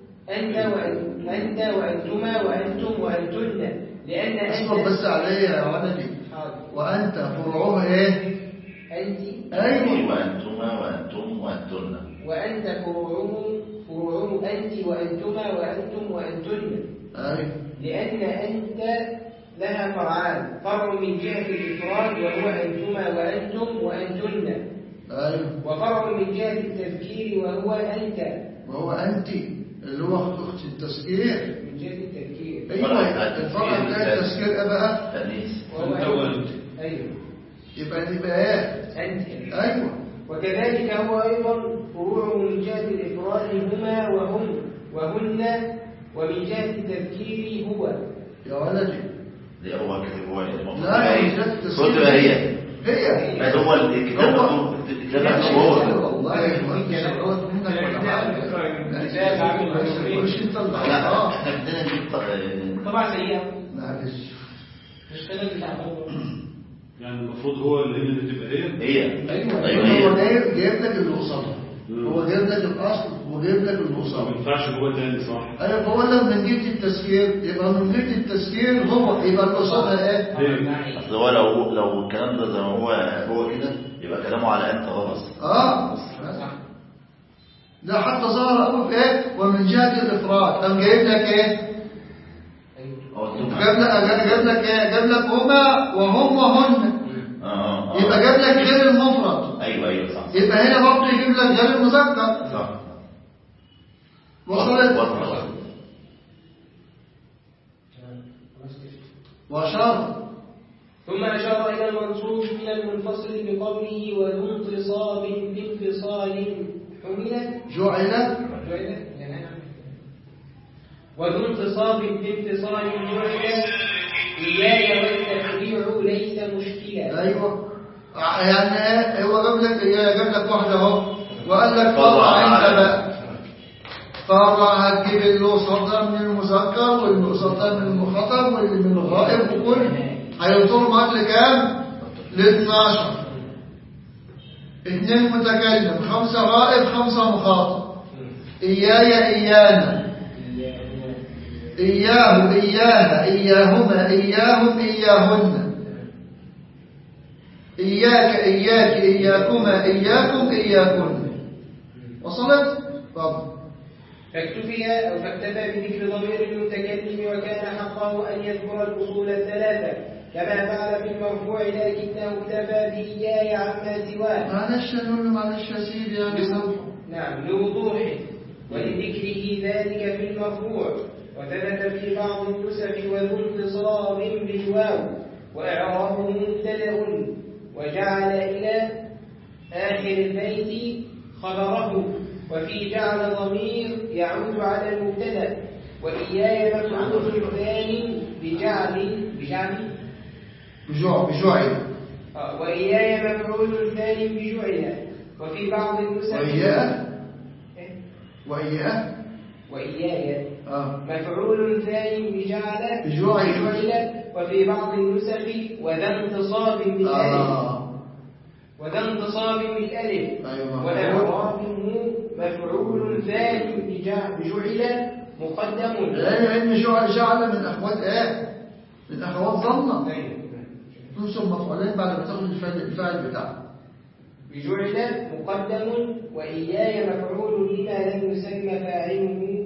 أنت وأنتما وأنتم وأنتن. لأن أصبر بس علي يا ولدي. وأنت فروعه إيه؟ أنت. أيوة وأنتما وأنتم وأنتن. وأنت فروعه أنت وأنتما وأنتم وأنتن. أيوة لأن أنت لها فرعان، فرع من جهة الإفراد وهو أنتما وأنتم وأنتن. أيوة وفرع من جهة التذكير وهو أنت. وهو أنت اللي هو أخت التذكير. من جهة ايوه الفرع بتاع التذكير بقى تأنيث. ايوه يبقى ايه انت. ايوه. وكذلك هو ايضا فروع من جهه الافراد هما وهم وهن، ومن جهه التذكير هو. يا ولدي دي أول كتاب هو لا يا ولد التذكير هي هي هو الكتاب هو والله يا اخوان منك ولا لا احنا بدنا نجيب طبعا سيئه معلش مش كده بتاع يعني المفروض هو اللي تبقى هي ايوه هو جايب لك اللي قصادها، هو جايب لك الاصل وجايب لك اللي ما قصادها. ينفعش هو تاني صح. ايوه فهو لما من جهه التذكير يبقى من جهه التذكير هو يبقى اللي قصادها ايه؟ اصل هو لو الكلام ده زي ما هو كده يبقى كلامه على انت غلط. ده حتى ظهر قوي في ايه؟ ومن جهه الافراد قام جايب لك ايه؟ جاب لك ايه؟ جاب لك هما وهم وهن. يبقى جاب لك غير المفرد. ايوه صح. يبقى هنا برضه يجيب لك غير المذكر. صح. وصلت. واشار. ثم أشار إلى المنصوب من المنفصل بقوله وذو انتصاب بانفصال حملت جعل وذو انتصاب بانفصال جعل إياي والتفريع ليس مشكلة. أيوة يعني هو جاب لك واحدة اهو وقال لك فرع انت بقى فرع هتجيب اللي قصاد من المذكر واللي قصاد من المخاطب واللي من الغائب وكل هيوصلوا معاك لكام؟ ل 12. 2 متكلم 5 غائب 5 مخاطب. إياي إيانا إياه إياها إياهما إياهم إياهن إياك إياك إياكما إياكم إياكن. وصلت؟ طب فاكتفي أو فاكتفى بذكر ضمير المتكلم وكان حقه أن يذكر الأصول الثلاثة كما فعل في المرفوع لكنه اكتفى بإياي عما سواه. معلش يا سيدي يعني نعم لوضوحه ولذكره ذلك في المرفوع. وثبت في بعض النسخ وذو انتصاب بالواو وإعرابه مبتدأ وجعل إلى آخر البيت خبره، وفي جعل ضمير يعود على المبتدأ. وإياي مفعول ثاني بجعل وإياي مفعول ثاني بجعل. وفي بعض النسخ وإياي مفعول ثاني بجعل. وفي بعض النسخ وذا انتصاب بالألف وإعرابه مفعول ثاني بجعل مقدم. لأن جعل من أخوات ايه؟ من أخوات ظنة تنصب مفعولين بعد ما تاخد الفاعل بتاعه. بجعل مقدم وإياي مفعول لما لم يسمى فاعله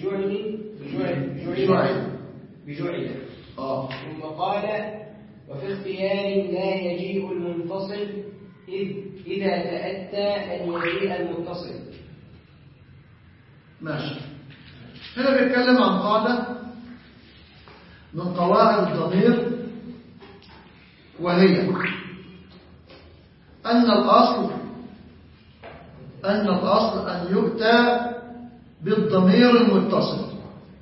بجعل. ثم قال وفي اختيار لا يجيء المنفصل إذا تأتى أن يجيء المتصل. ماشي. هنا بيتكلم عن قاعدة من قواعد الضمير وهي أن الأصل أن يؤتى بالضمير المتصل.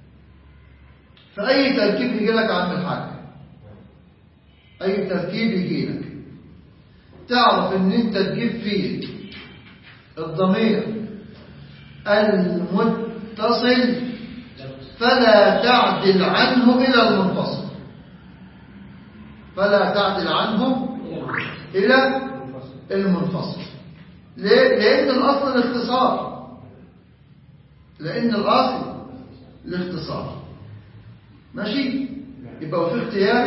فأي تركيب يجي لك عن الحاجة، أي تركيب يجي لك تعرف أن أنت تجيب فيه الضمير المتصل فلا تعدل عنه إلى المنفصل. ليه؟ لأن الأصل الاختصار. ماشي؟ يبقى في اختيار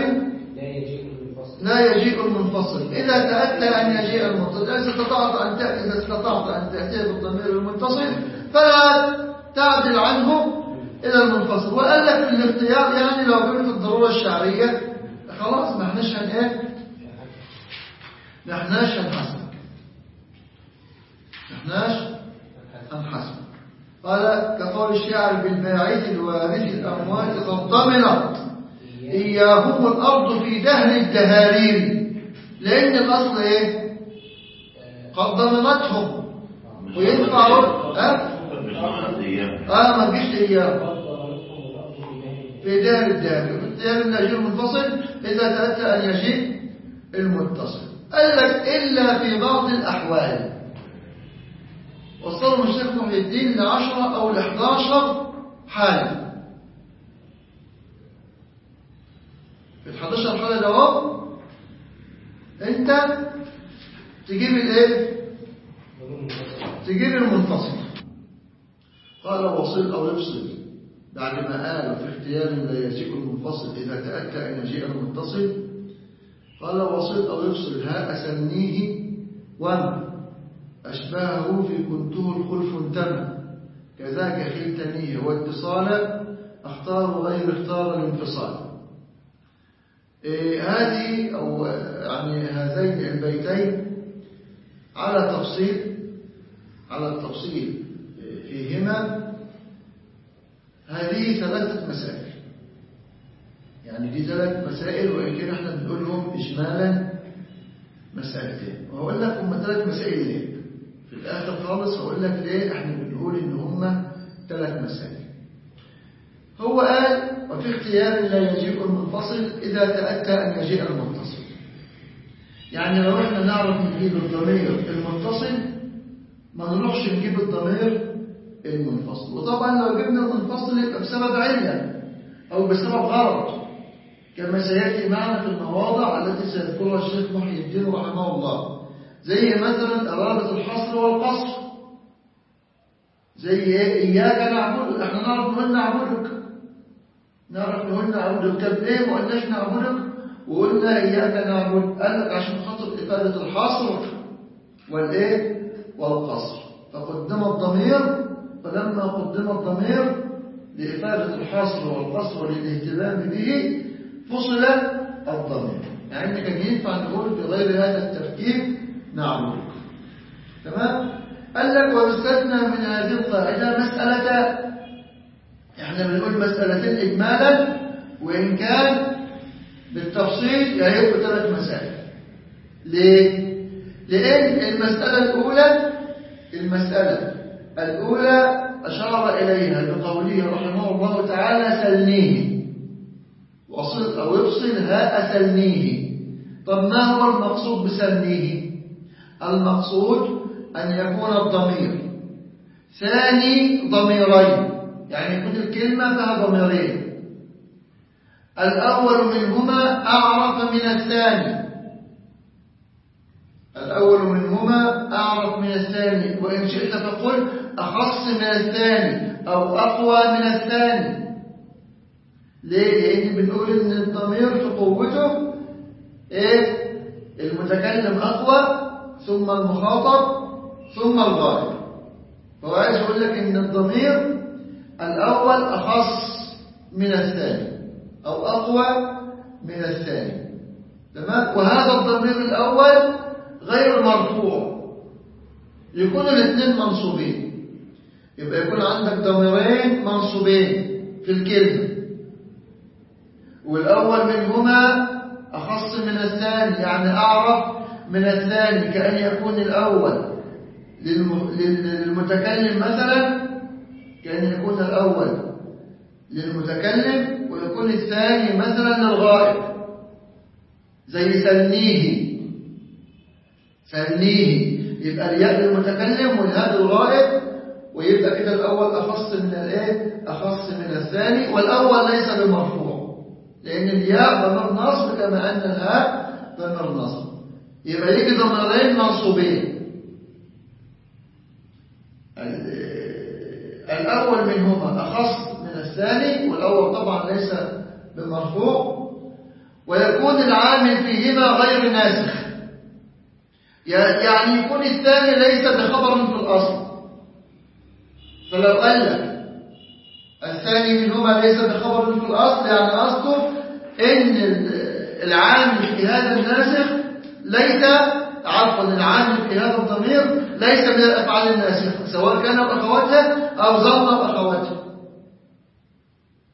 لا يجيء المنفصل إذا تأتى أن يجيء المتصل. إذا استطعت أن تأتي بالضمير المتصل فلا تعدل عنه إلى المنفصل. وقال لك في الاختيار يعني لو كانت الضرورة الشعرية خلاص ما احناش هنحسبك. قال كقول قول الشاعر بالباعث الوارث الأموات قد ضمنت إياهم الأرض في دهر الدهارير، لأن الأصل إيه؟ قد ضمنتهم وينفع ما تجيش إياهم في دهر الدهارير. اختيار النجير المنفصل إذا تأتى أن يجيء المتصل. قال لك إلا في بعض الأحوال. وصلوا الشيخ محي الدين ل10 أو ل11 حالة. في ال11 حالة ده اهو أنت تجيب الإيه؟ تجيب المنفصل. قال وصل أو يفصل بعد ما قال في اختيار لا يجيء المنفصل إذا تأتى أن يجيء المتصل. قال وصل أو يفصل ها أسميه وما أشباهه في كنته الخلف انتمى كذاك خلتنيه واتصالا أختار غير اختار الانفصال. هذه أو يعني هذين البيتين على التفصيل فيهما هذه 3 مسائل. يعني دي 3 مسائل، وإن كان احنا بنقولهم إجمالا مسألتين. وهقول لك هم 3 مسائل ليه في الآخر خالص. هقول لك ليه احنا بنقول إن هم 3 مسائل. هو قال وفي اختيار لا يجيء المنفصل إذا تأتى أن يجيء المتصل. يعني لو احنا نعرف نجيب الضمير المتصل ما نروحش نجيب الضمير المنفصل. وطبعا لو جبنا المنفصل يبقى بسبب علة أو بسبب غرض، كما سيأتي معنا في المواضع التي سيذكرها الشيخ محي الدين رحمه الله، زي مثلا إرادة الحصر والقصر. زي إياك نعبد، احنا نعرف نقول نعبدك، طب ليه ما قلناش نعبدك وقلنا إياك نعبد؟ قال لك عشان خاطر إفادة الحصر والقصر. فقدم الضمير، فلما قدم الضمير لإفادة الحصر والقصر وللاهتمام به فصل الضمير. يعني كان ينفع نقول بغير هذا التركيب نعبدك. تمام؟ قال لك ويستثنى من هذه القاعدة مسألة، احنا بنقول مسألتين إجمالا، وإن كان بالتفصيل هيبقوا 3 مسائل. ليه؟ لأن المسألة الأولى أشار إليها بقوله رحمه الله تعالى سلنيه، وصل أو يفصل ها أسلنيه. طب ما هو المقصود بسلنيه؟ المقصود أن يكون الضمير ثاني ضميرين، يعني يكون الكلمة فيها ضميرين، الأول منهما أعرف من الثاني، وإن شئت فقل أخص من الثاني أو أقوى من الثاني. ليه؟ لأن بنقول إن الضمير في قوته المتكلم أقوى ثم المخاطب ثم الغائب. فهو عايز يقول لك إن الضمير الأول أخص من الثاني أو أقوى من الثاني. تمام؟ وهذا الضمير الأول غير مرفوع، يكون الاثنين منصوبين. يبقى يكون عندك ضميرين منصوبين في الكلمة، والأول منهما أخص من الثاني، يعني أعرف من الثاني، كأن يكون الأول للمتكلم مثلا، كأن يكون الأول للمتكلم ويكون الثاني مثلا للغائب، زي سلنيه. يبقى الياء للمتكلم والهاء للغائب، ويبقى كده الأول أخص من الثاني، والأول ليس بمرفوع لأن الياء ضمير نصب كما أن الهاء ضمير نصب. يبقى يجي ضميرين منصوبين، الأول منهما أخص من الثاني، والأول طبعا ليس بمرفوع، ويكون العامل فيهما غير ناسخ، يعني يكون الثاني ليس بخبر في الأصل. فلو قال لك الثاني منهما ليس بخبر في الأصل، يعني قصده إن العامل في هذا الناسخ ليس العامل في هذا الضمير ليس من الأفعال الناسخة، سواء كان بأخواتها أو ظن بأخواتها.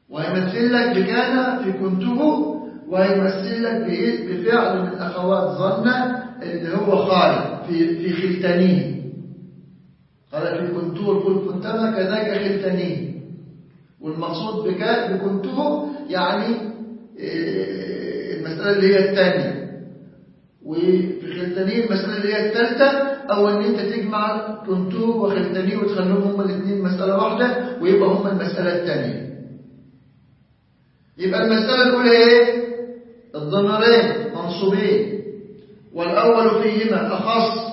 وهيمثل لك بكان في كنته، وهيمثل لك بفعل من أخوات ظن اللي هو خالد في خلتانيه. قال في كنته الخلف انتمى كذاك خلتانيه. والمقصود بكنته يعني المسألة اللي هي الثانية، وفي خلتانيه المسألة اللي هي الثالثة، أو أن أنت تجمع كنته وخلتانيه وتخليهم هما الاثنين مسألة واحدة ويبقى هما المسألة الثانية. يبقى المسألة الأولى إيه؟ الضميرين منصوبين، والأول فيهما أخص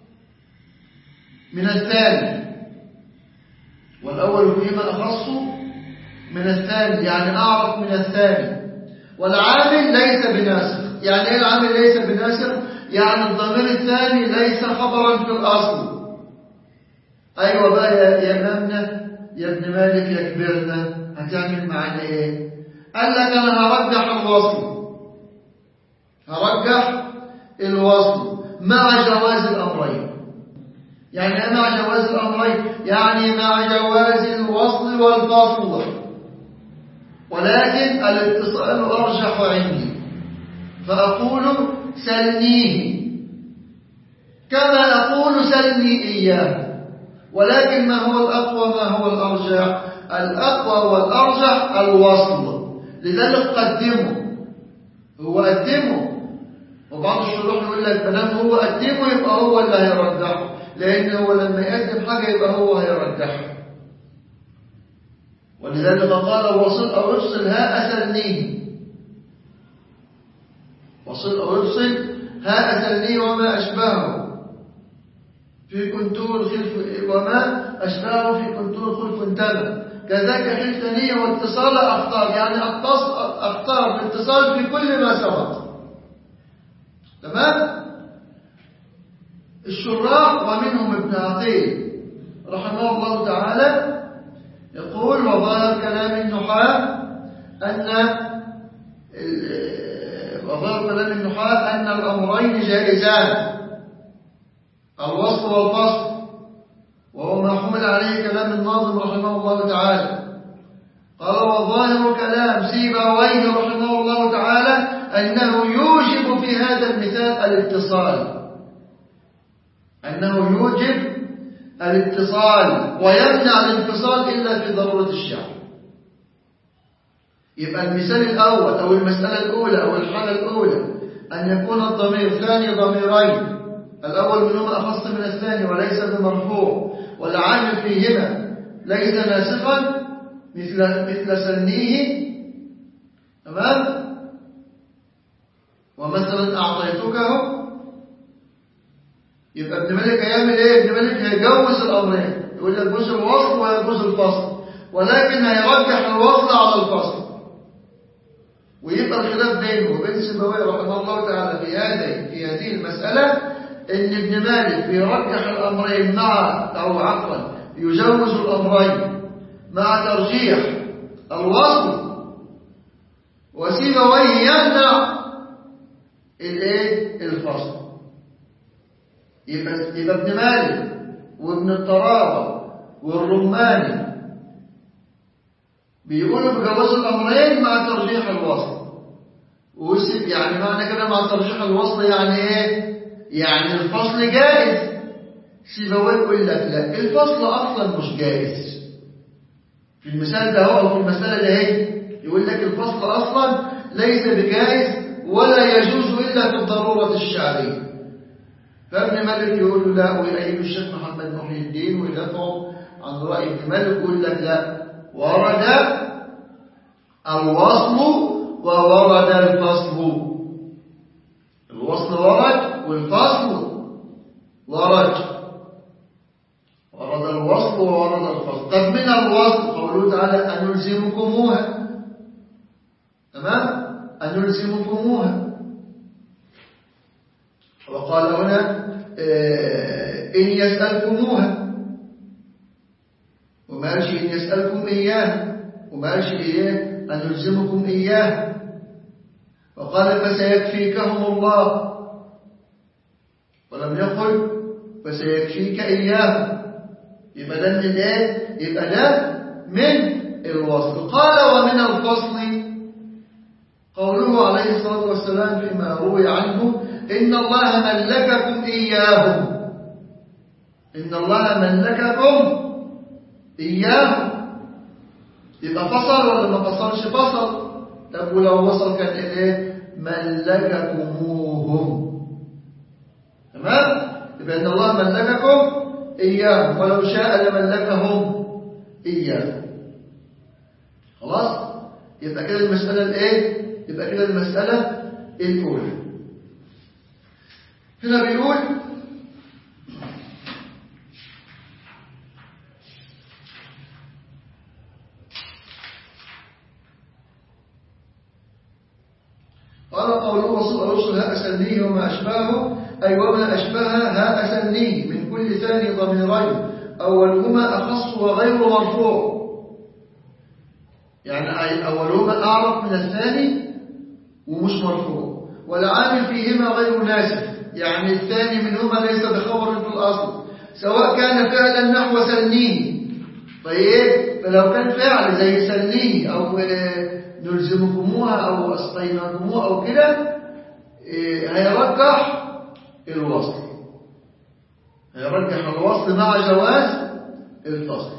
من الثاني، والأول فيهما أخص من الثاني يعني أعرف من الثاني. والعامل ليس بناسخ. يعني إيه العامل ليس بناسخ؟ يعني الضمير الثاني ليس خبرا في الأصل. أيوة بقى يا إمامنا يا ابن مالك يا كبرنا، هتعمل معنا إيه؟ قال لك أنا هرجح الوصل مع جواز الأمرين. يعني إيه مع جواز الأمرين؟ يعني مع جواز الوصل والفصل، ولكن الاتصال أرجح عندي، فأقول سلنيه كما أقول سلني إياه. ولكن ما هو الأقوى ما هو الأرجح؟ الأقوى والأرجح الوصل، لذلك قدمه. هو قدمه، وبعض الشروح يقول لك بنام هو قدمه يبقى هو اللي هيرجحه، لأن هو لما يقدم حاجة يبقى هو هيرجحها. ولذلك قال وصل أو افصل ها أسلنيه، وصل أو افصل ها أسلنيه وما أشبهه في كنتور الخلف، وما أشبهه في كنتور الخلف انتبه كذاك حلتنية واتصال أختار. يعني أختار الاتصال في كل ما سبق. تمام؟ الشراح ومنهم ابن عقيل رحمه الله تعالى يقول وظاهر كلام النحاة أن الأمرين جائزان، الوصل والفصل، وهو ما حمل عليه كلام الناظم رحمه الله تعالى. قال وظاهر كلام سيبويه رحمه الله تعالى أنه يوجب في هذا المثال الاتصال، أنه يوجب الاتصال ويمنع الانفصال إلا في ضرورة الشعر. يبقى المثال الأول أو المسألة الأولى أو الحالة الأولى أن يكون الضمير ثاني ضميرين، الأول منهما أخص من الثاني وليس بمرفوع، والعامل فيهما ليس ناسخا مثل سنيه. تمام؟ ومثلا أعطيتكه. يبقى ابن مالك هيعمل ايه؟ ابن مالك هيجوز الأمرين، يقول لك يجوز الوصل ويجوز الفصل، ولكن هيرجح الوصل على الفصل. ويبقى الخلاف بينه وبين سيبويه رحمه الله تعالى في هذه المسألة ان ابن مالك بيرجح الأمرين يجوز الأمرين مع ترجيح الوصل، وسيبويه يمنع الفصل. يبقى ابن مالك وابن الطراوة والرماني بيقولوا بجواز الأمرين مع ترجيح الوصل. يعني معنى كده مع ترجيح الوصل يعني ايه؟ يعني الفصل جائز. سيبويه يقول لك لا، الفصل أصلا مش جائز. في المثال ده أو في المسألة ده يقول لك الفصل أصلا ليس بجائز ولا يجوز إلا في الضرورة الشعرية. فابن مالك يقول لا، ويأيد الشيخ محمد محي الدين ويدافعوا عن رأي ابن مالك يقول لك لا، ورد الوصل وورد الفصل. الوصل ورد والفصل ورد الوصل وورد الفصل. طب من الوصل قوله تعالى أنلزمكموها. تمام؟ أنلزمكموها. وقال هنا إن يسألكموها، وما قالش إن يسألكم إياها، وما قالش إيه أنلزمكم إياها. وقال فسيكفيكهم الله، ولم يقل فسيكفيك إياها. يبقى ده من إيه؟ يبقى ده من الوصل. قال ومن الفصل قوله عليه الصلاة والسلام فيما روي عنه إن الله ملككم إياهم. إن الله ملككم إياهم. يبقى فصل ولا ما فصلش؟ فصل. طب ولو وصل كان إيه؟ ملككموهم. تمام؟ يبقى إن الله ملككم إياهم ولو شاء لملكهم إياهم. خلاص؟ يبقى كده المسألة الإيه؟ يبقى كده المسألة الأولى. هنا بيقول قال قوله الرسل ها أسنيه وما أشبهه أي وما أشبهها ها أسنيه من كل ثاني ضميرين أولهما أخص وغير مرفوع. يعني أولهما أعرف من الثاني ومش مرفوع، والعامل فيهما غير ناسخ، يعني الثاني منهما ليس بخبر في الأصل سواء كان فعلا نحو سنيه. طيب فلو كان فعل زي سنيه أو نلزمكموها أو أسقيناكموها أو كده هيرجح الوصل، هيرجح الوصل مع جواز الفصل.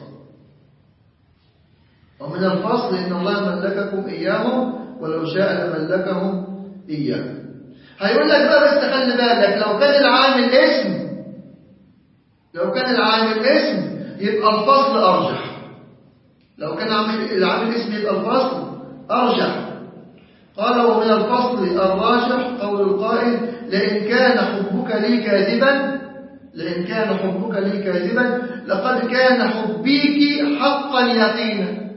ومن الفصل إن الله ملككم إياهم ولو شاء لملكهم إياهم. هيقول لك بقى بس خلي بالك لو كان العامل اسم، لو كان العامل اسم يبقى الفصل أرجح. لو كان العامل اسم يبقى الفصل أرجح. قال ومن الفصل الراجح قول القائل لئن كان حبك لي كاذبا، لئن كان حبك لي كاذبا لقد كان حبيك حقا يقينا.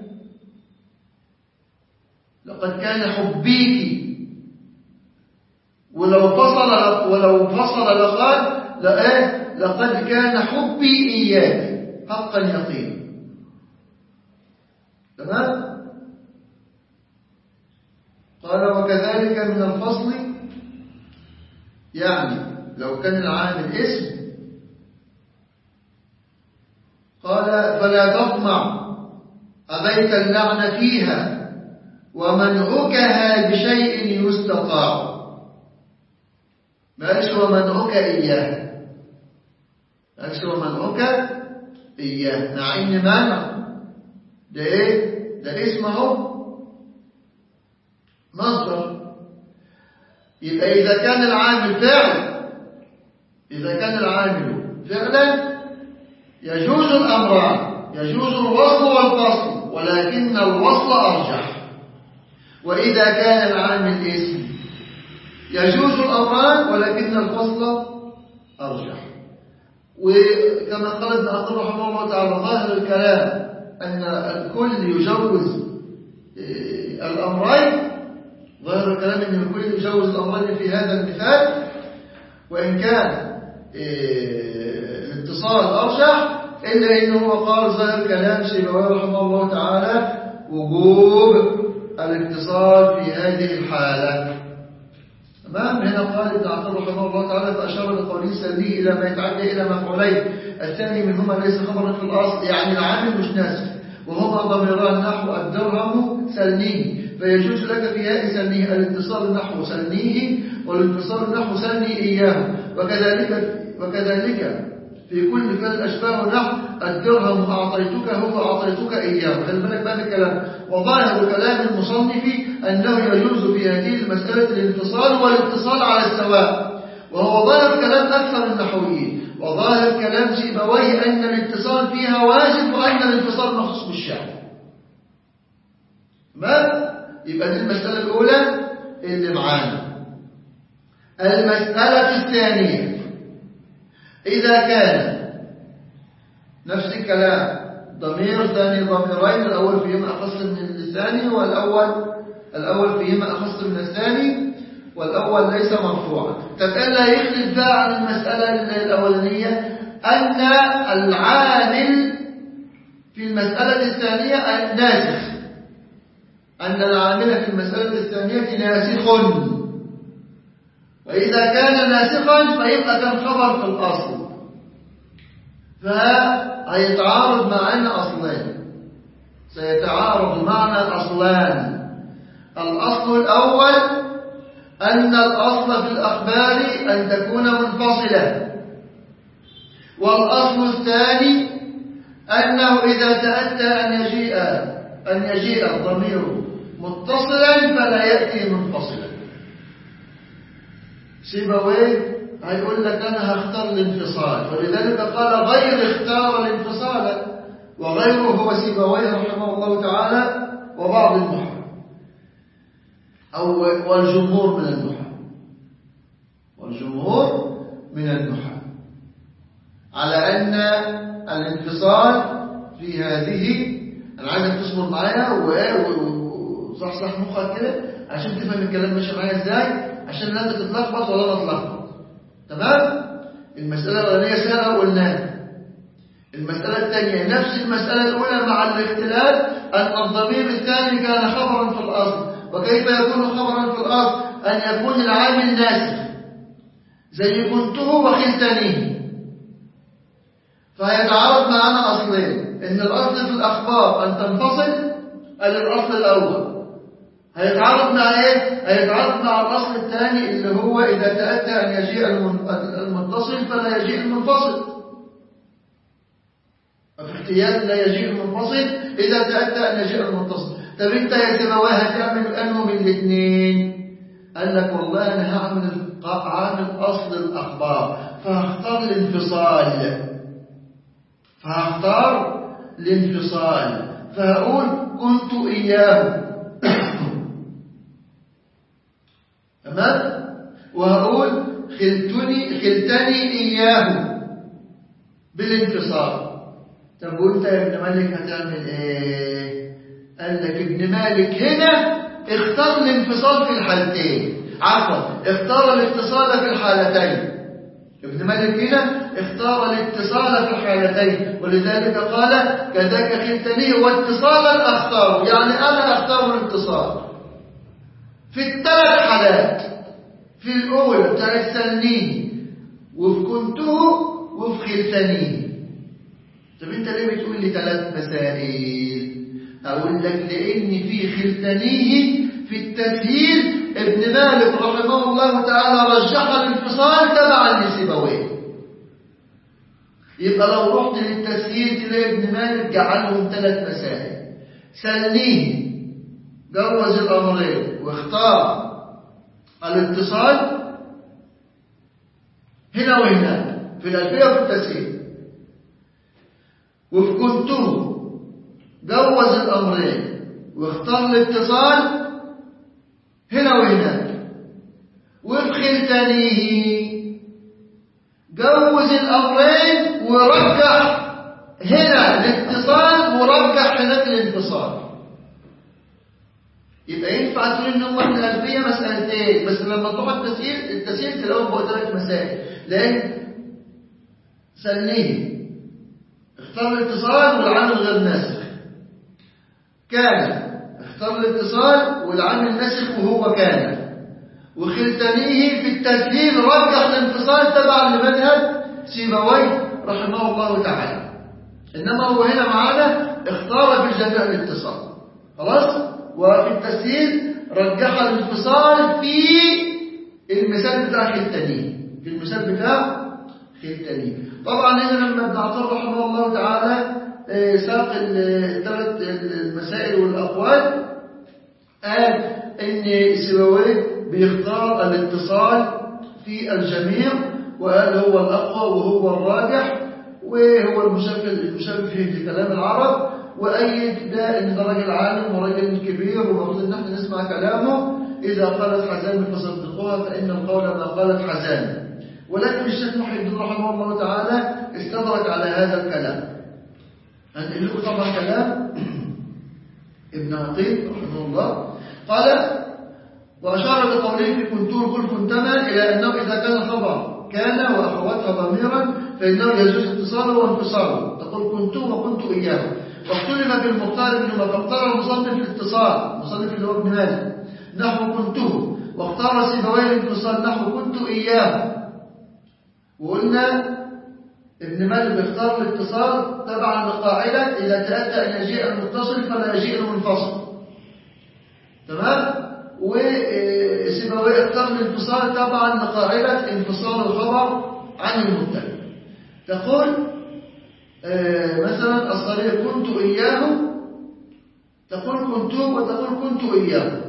لقد كان حبيك، ولو فصل لقال لقد كان حبي إياك حقا يقينا. تمام؟ قال وكذلك من الفصل، يعني لو كان العامل اسم قال فلا تطمع أبيت اللعن فيها ومنعكها بشيء يستطاع. ما قالش ومنعك إياه، ما قالش ومنعك إياه، مع إن منع ده إيه؟ ده اسمه مصدر. يبقى إذا كان العامل فعل، إذا كان العامل فعلا يجوز الأمران، يجوز الوصل والفصل، ولكن الوصل أرجح. وإذا كان العامل اسم يجوز الأمران ولكن الفصل أرجح. وكما قال ابن عبد رحمه الله تعالى ظاهر الكلام أن الكل يجوز الأمرين، ظاهر الكلام أن الكل يجوز الأمرين في هذا المثال، وإن كان الاتصال أرجح إلا أنه قال ظاهر كلام سيبويه رحمه الله تعالى وجوب الاتصال في هذه الحالة. تمام؟ هنا قال ابن عبد رحمه الله تعالى فأشار بقوله سليه إلى ما يتعدى إلى مفعولين، الثاني منهما ليس خبرا في الأصل، يعني العامل مش ناسخ، وهما ضميران نحو الدرهم سلنيه، فيجوز لك في هاء سلنيه الاتصال نحو سلنيه والاتصال نحو سلني إياه. وكذلك في كل فعل أشباه نحو الدرهم أعطيتكه فأعطيتك إياه. خلي بالك بقى الكلام. وظاهر كلام المصنف أنه يجوز في هذه المسألة الانفصال والاتصال على السواء، وهو ظاهر كلام أكثر النحويين، وظاهر كلام سيبويه أن الاتصال فيها واجب وأن الانفصال مخصوص بالشأن. تمام؟ يبقى دي المسألة الأولى اللي معانا. المسألة الثانية إذا كان نفس الكلام ضمير ثاني ضميرين، الأول فيهما أخص من الثاني والأول فيهما أخص من الثاني والأول ليس مرفوعا. طب إلا يختلف بقى عن المسألة الأولانية أن العامل في المسألة الثانية ناسخ، أن العامل في المسألة الثانية ناسخ، وإذا كان ناسخا فيبقى كان خبر في الأصل، فهيتعارض معنا أصلين. سيتعارض معنا الأصلان. الأصل الأول أن الأصل في الأخبار أن تكون منفصلة، والأصل الثاني أنه إذا تأتى أن يجيء الضمير متصلا فلا يأتي منفصلا. سيبويه هيقول لك أنا هختار الانفصال، ولذلك قال غير اختار الانفصال، وغيره هو سيبويه رحمه الله تعالى وبعض النحاة والجمهور من النحاة على أن الانفصال في هذه، أنا عايزك تصبر معايا وصحصح مخك كده عشان تفهم الكلام ماشي معايا ازاي، عشان لا تتلخبط ولا تتلخبط. تمام؟ المسألة الأولانية سهلة وقلناها. المسألة الثانية نفس المسألة الأولى مع الاختلاف أن الضمير الثاني كان خبرا في الأصل. وكيف يكون خبرا في الأصل؟ أن يكون العامل ناسخ زي كنته وخلتنيه، فهيتعارض معنا أصلين، إن الأصل في الأخبار أن تنفصل الأصل الأول، هيتعارض مع إيه؟ هيتعارض مع الأصل الثاني اللي هو إذا تأتى أن يجيء المتصل فلا يجيء المنفصل، وفي احتيال لا يجيء المنفصل إذا تأتى أن يجيء المتصل. طب أنت يا سيبويه هتعمل أنه من الاثنين؟ قال لك والله أنا هعمل أصل الأخبار فهختار الانفصال، فهقول كنت إياه تمام، وهقول خلتني إياه بالانفصال. طب وانت يا ابن مالك هتعمل ايه؟ قال لك ابن مالك هنا اختار الانفصال في الحالتين، اختار الاتصال في الحالتين. ابن مالك هنا اختار الاتصال في الحالتين، ولذلك قال كذاك خلتني واتصالا اختار، يعني انا اختار الاتصال في الثلاث حالات، في الاولى بتاعت سنين وفي كنته وفي خلتني. طب انت ليه بتقول لي 3 مسائل؟ اقول لك لان في خلتنيه في التسهيل ابن مالك رحمه الله تعالى رجح الانفصال تبعا لسيبويه. يبقى لو رحت للتسهيل تلاقي ابن مالك جعلهم 3 مسائل. سنيه جوز الامرين واختار الاتصال هنا وهناك في الألفية وفي التسهيل. وفي كنته جوز الأمرين واختار الاتصال هنا وهناك. وفي خلتنيه جوز الأمرين ورجح هنا الاتصال ورجح هناك الانفصال. يبقى ينفع تقول ان هم من الألفية مسألتين، بس لما تروح التسهيل تلاقيهم بقى 3 مسائل. لأن سنيه اختار الاتصال والعامل غير ناسخ، كان اختار الاتصال والعامل ناسخ وهو كان. وخلتنيه في التسهيل رجح الانفصال تبعا لمذهب سيبويه رحمه الله تعالى. إنما هو هنا معانا اختار في الجميع الاتصال خلاص. وفي التسهيل رجح الانفصال في المثال بتاع خلتنيه، في المثال بتاع خلتنيه. طبعا هنا لما ابن عطار رحمه الله تعالى ساق ال3 المسائل والأقوال، قال ان سيبويه بيختار الاتصال في الجميع، وقال هو الأقوى وهو الراجح وهو المشبه في كلام العرب، وأيد ده ان ده راجل عالم وراجل كبير ومفروض ان احنا نسمع كلامه. إذا قالت حزام فصدقوها فإن القول ما قالت حزام. ولكن الشيخ محي الدين رحمه الله تعالى استدرك على هذا الكلام. هنقل لكم طبعا كلام ابن عطيب رحمه الله. قال وأشار بقوله في كنتور قل كنتما إلى أنه إذا كان خبر كان وأخواتها ضميرا فإنه يجوز اتصاله وانفصاله. تقول كنت وكنت إياه. واختلف في المختار منهما، فاختار المصنف الاتصال، المصنف اللي هو ابن مالك نحو كنته، واختار سيبويه الانفصال نحو كنت إياه. وقلنا ابن مالك بيختار الاتصال تبعا لقاعدة إذا تأتى أن يجيء المتصل فلا يجيء المنفصل. تمام؟ وسيبويه اختار الانفصال تبعا لقاعدة انفصال الخبر عن المبتدأ. تقول مثلا الصريح كنت إياه، تقول كنت وتقول كنت إياه.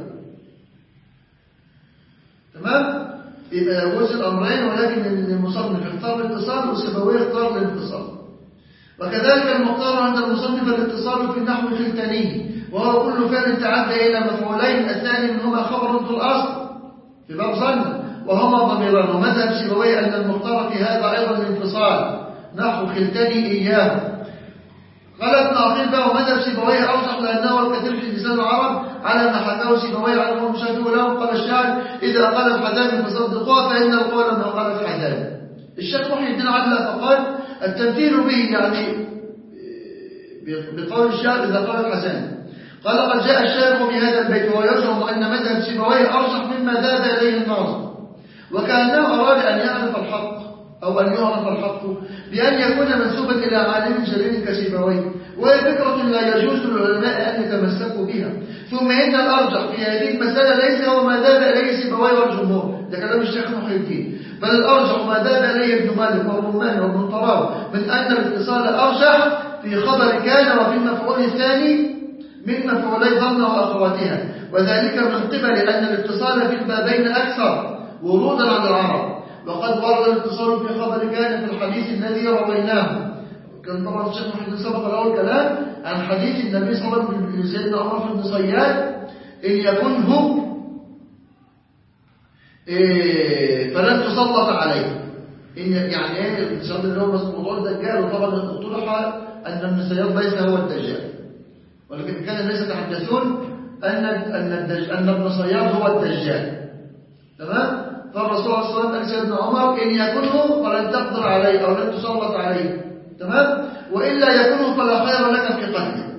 تمام؟ يبقى يجوز الأمرين، ولكن المصنف اختار الاتصال وسيبويه اختار الانفصال. وكذلك المختار عند المصنف الاتصال في النحو الخلتاني، وهو كل فعل تعدى إلى مفعولين الثاني منهما خبر في الأصل في باب ظن وهما ضميران. ومذهب سيبويه أن المختار في هذا أيضا الانفصال نحو خلتاني إياه. قال ابن عقيل بقى ومذهب سيبويه أرجح لأنه الكثير في لسان العرب على ما حكاه سيبويه عن الإمام الشافعي له. قال الشاعر إذا قال الحدان فصدقوها فإن القول ما قال الحدان. الشيخ محي الدين عدل فقال التمثيل به يعني بقول الشاعر إذا قال الحسن. قال قد جاء الشارح بهذا البيت ويزعم أن مذهب سيبويه أرجح مما ذهب إليه الناظر، وكأنه أراد أن يعرف الحق أو أن يعرف الحق بأن يكون منسوبا إلى عالم جليل كسيبويه، وهي فكرة لا يجوز للعلماء أن يتمسكوا بها. ثم إن الأرجح في هذه المسألة ليس هو ما ذهب إليه سيبويه والجمهور، ده كلام الشيخ محي الدين، بل الأرجح ما ذهب إليه ابن مالك والرماني وابن طراوي من أن الاتصال أرجح في خبر كان وفي المفعول الثاني من مفعولي ظن وأخواتها، وذلك من قبل أن الاتصال في البابين أكثر ورودا عن العرب. وقد ورد الاتصال في خبر كان في الحديث الذي رويناه. كان طبعا الشيخ محمد سبق له الكلام عن حديث النبي صلى الله عليه وسلم لسيدنا عمر بن صياد إن يكنه فلن تسلط عليه. إن يعني ايه الاتصال اللي هو موضوع الدجال، وطبعا اطرح أن ابن صياد ليس هو الدجال، ولكن كان الناس يتحدثون أن ابن صياد هو الدجال. تمام؟ فالرسول صلى الله عليه وسلم قال سيدنا عمر إن يكنه فلن تقدر عليه أو لن تسلط عليه. تمام؟ وإلا يكنه فلا خير لك في قتله.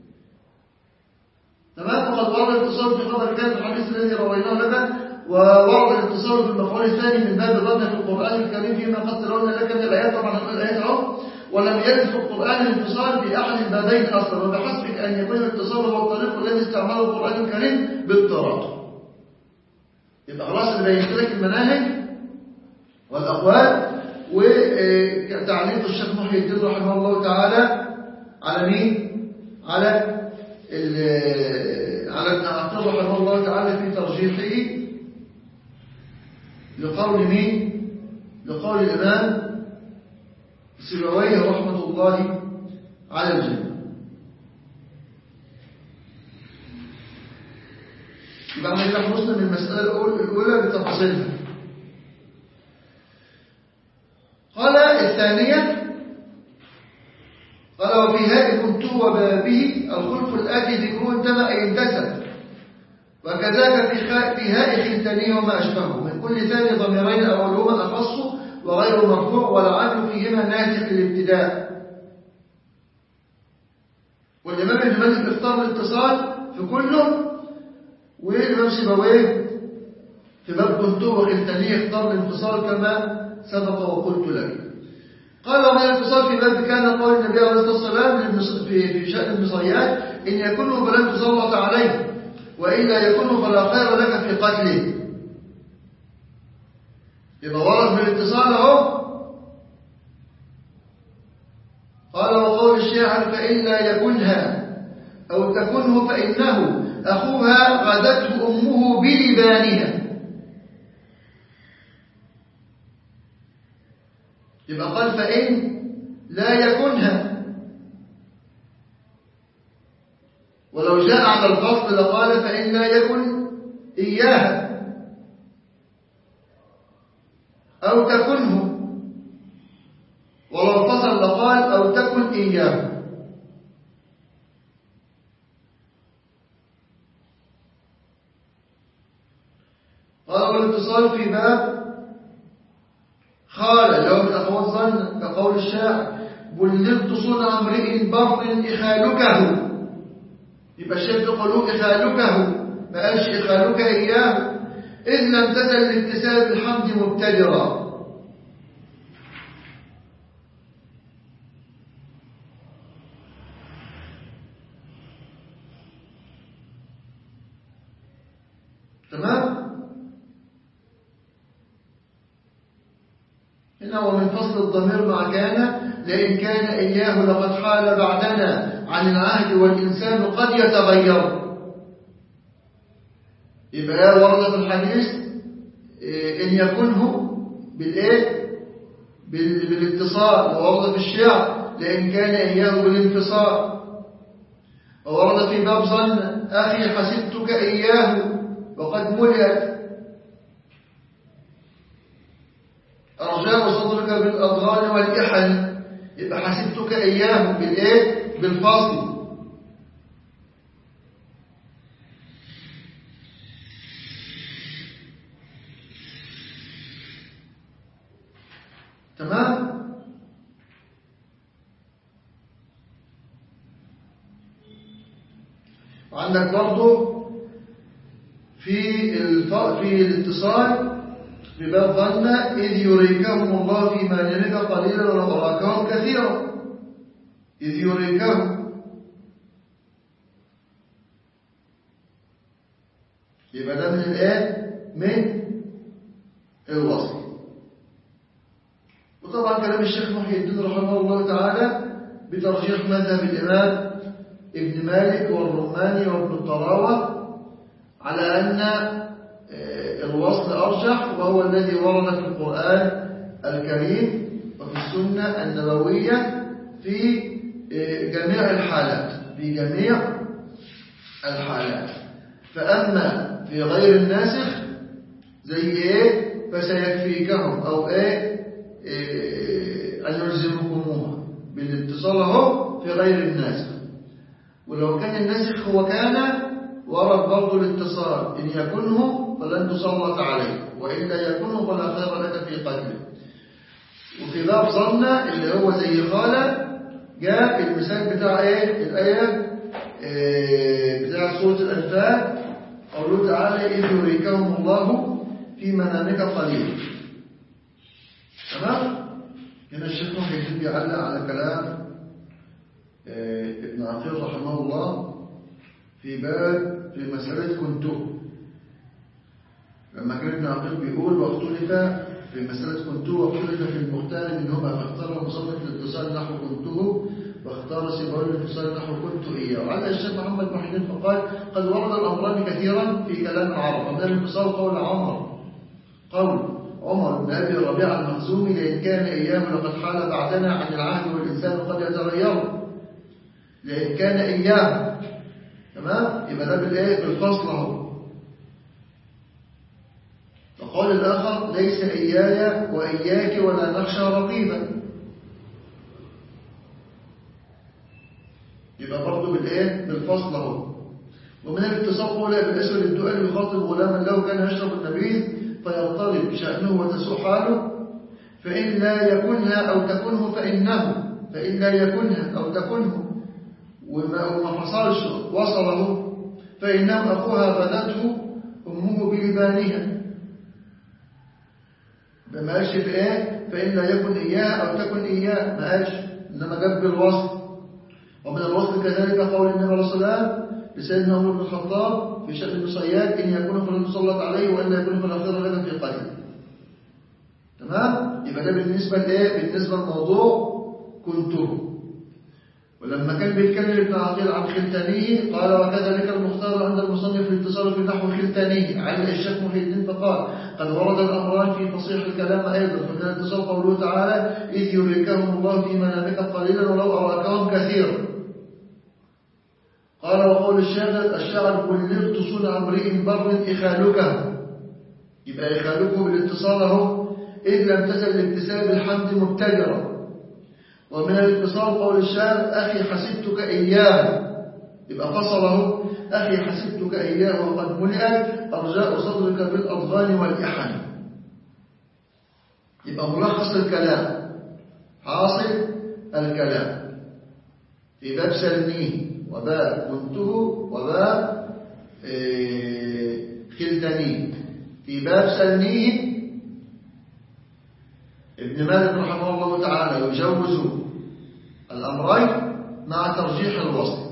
تمام؟ وقد ورد الاتصال في خبر كان في الحديث الذي رويناه لك، وورد الاتصال في المفعول الثاني من باب الظن في القرآن الكريم فيما قد ترون لك من الآيات. طبعا الآيات عم ولم يرد في القرآن الانفصال بأحد البابين أصلا، وبحسبك أن يكون الاتصال هو الطريق الذي استعمله القرآن الكريم بالطرق. يبقى خلاص اللي بينت لك المناهج والأقوال وتعليق الشيخ محي الدين رحمه الله تعالى على مين؟ على ابن عقيل رحمه الله تعالى في ترجيحه لقول مين؟ لقول الإمام سيبويه رحمة الله على الجميع. يبقى احنا كده خلصنا من المسألة الأولى بتفاصيلها. قال الثانية، قال وفي هاء كنت وبابه الخلف الآتي ذكره انتبه أي انتسب، وكذاك في هاء خلتاني وما أشبهه من كل ثاني ضميرين أولهما أخص وغير مرفوع والعدل فيهما ناتج الابتداء. والإمام ابن مالك اختار الاتصال في كله، والإمام سيبويه في باب كنت وخلتاني اختار الانفصال كما سبق وقلت لك. قال وما الاتصال في باب كان قول النبي عليه الصلاة والسلام في شأن المصيات إن يكونه فلن تسلط عليه وإلا يكونه فلا خير لك في قتله. يبقى ورد بالاتصال اهو. قال وقول الشاعر فإن لا يكنها أو تكنه فإنه أخوها غدته أمه بلبانها. يبقى قال فإن لا يكنها، ولو جاء على الفصل لقال فإن لا يكن إياها أو تكنه، ولو فصل لقال أو تكن إياه. قال والاتصال في باب خال لو من أخوات ظن كقول الشاعر بلغت صنع امرئ بر إخالكه. يبقى الشيخ قالوا إخالكه ما قالش إخالك إياه، إذ لم تزل لاتساب الحمد مبتدرا. هنا ومن فصل الضمير مع كان لئن كان إياه لقد حال بعدنا عن العهد والإنسان قد يتغير. يبقى ورد في الحديث إن يكونه بالاتصال، وورد في الشعر لئن كان إياه بالانفصال، وورد في باب ظن أخي حسبتك إياه وقد ملئت، أرجاء صدرك بالأضغان والإحن. يبقى حسبتك إياه بالفصل. تمام. وعندك برضو في الاتصال في باب ظن إذ يريكهم الله في منامك قليلا وأراكهم كثيرا. إذ يريكهم، يبقى ده من الوصل. وطبعا كلام الشيخ محي الدين رحمه الله تعالى بترجيح مذهب الإمام ابن مالك والرماني وابن الطراوة على أن الوصل أرجح، وهو الذي ورد في القرآن الكريم وفي السنة النبوية في جميع الحالات. فأما في غير الناسخ زي فسيكفيكهم أو أن يلزمكموها بالاتصال اهو في غير الناسخ. ولو كان الناسخ هو كان ورد برضه الاتصال إن يكنه فلن تسلط عليه وإلا يكنه فلا خير لك في قتله. وفي باب ظن اللي هو زي قال جاء المثال بتاع الآية بتاع سورة الأنفال قوله تعالى إذ يريكهم الله في منامك قليلا. تمام. هنا الشيخ محي بيعلق على كلام ابن عقيل رحمه الله في مسألة كنته، لما كان ابن عقيل بيقول واختلف في مسألة كنته واختلف في المختار منهما، فاختار المصنف الاتصال نحو كنته واختار سيبويه الاتصال نحو كنت إياه. وعلى الشيخ محمد محي الدين فقال قد ورد الأمران كثيرا في كلام العرب. قبل الانفصال قول عمر بن أبي ربيعة المخزومي لئن كان إياه لقد حال بعدنا عن العهد والإنسان قد يتغير. لئن كان إياه تمام، يبقى ده بالفصل اهو. وقال الآخر ليس إياي وإياك ولا نخشى رقيبا، يبقى برضه بالفصل اهو. ومن الاتصال قول ابن الأسود الدؤلي يخاطب غلاما له كان يشرب النبيذ فيضطرب شأنه وتسوء حاله فإن لا يكنها أو تكنه فإن لا يكنها أو تكنه وما حصلش وصله فإنهم أخوها غدته أمه بلبانها. ما قالش فإن لا يكن إياها أو تكن إياه، ما قالش، إنما جاب بالوصل. ومن الوصل كذلك قول النبي عليه الصلاة والسلام لسيدنا عمر بن الخطاب في شأن المصياد إن يكون فلن تسلط عليه وإلا يكون فلا خير لك في قليل. تمام. يبقى ده بالنسبة للموضوع كنته. ولما كان بيتكلم ابن عقيل عن خلتانيه قال وكذلك المختار عند المصنف الاتصال في نحو خلتانيه. علق الشيخ محي الدين فقال قد ورد الأمران في فصيح الكلام أيضا. فمن الاتصال قوله تعالى إذ يريكهم الله في منامك قليلا ولو أراكهم كثيرا. قال وقول الشاعر بلغت صنع امرئ بر إخالكه، يبقى إخالكه بالاتصال اهو إذ لم تزل لاكتساب الحمد مبتدرا. ومن الاتصال قول الشاعر أخي حسبتك إياه، يبقى فصله أخي حسبتك إياه وقد ملئت أرجاء صدرك بالأضغان والإحن. يبقى ملخص الكلام حاصل الكلام في باب سلميه وباب كنته وباب خلتانيه. في باب سلميه ابن مالك رحمه الله تعالى يجوز الأمرين مع ترجيح الوصل.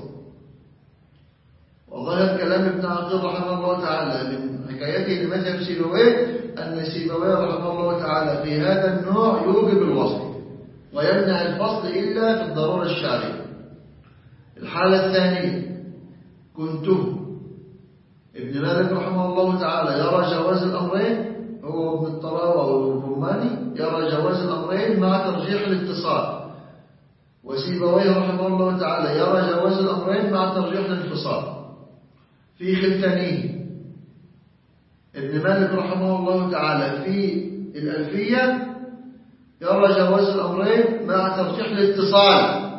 وظهر كلام ابن عقيل رحمه الله تعالى من حكايته لمذهب سيبويه أن سيبويه رحمه الله تعالى في هذا النوع يوجب الوصل ويمنع الفصل إلا في الضرورة الشرعية. الحالة الثانية كنته. ابن مالك رحمه الله تعالى يرى جواز الأمرين، هو ابن الطراوة والرماني يرى جواز الأمرين مع ترجيح الاتصال، وسيبويه رحمه الله تعالى يرى جواز الأمرين مع ترجيح الانفصال. في خلتانيه ابن مالك رحمه الله تعالى في الألفية يرى جواز الأمرين مع ترجيح الاتصال،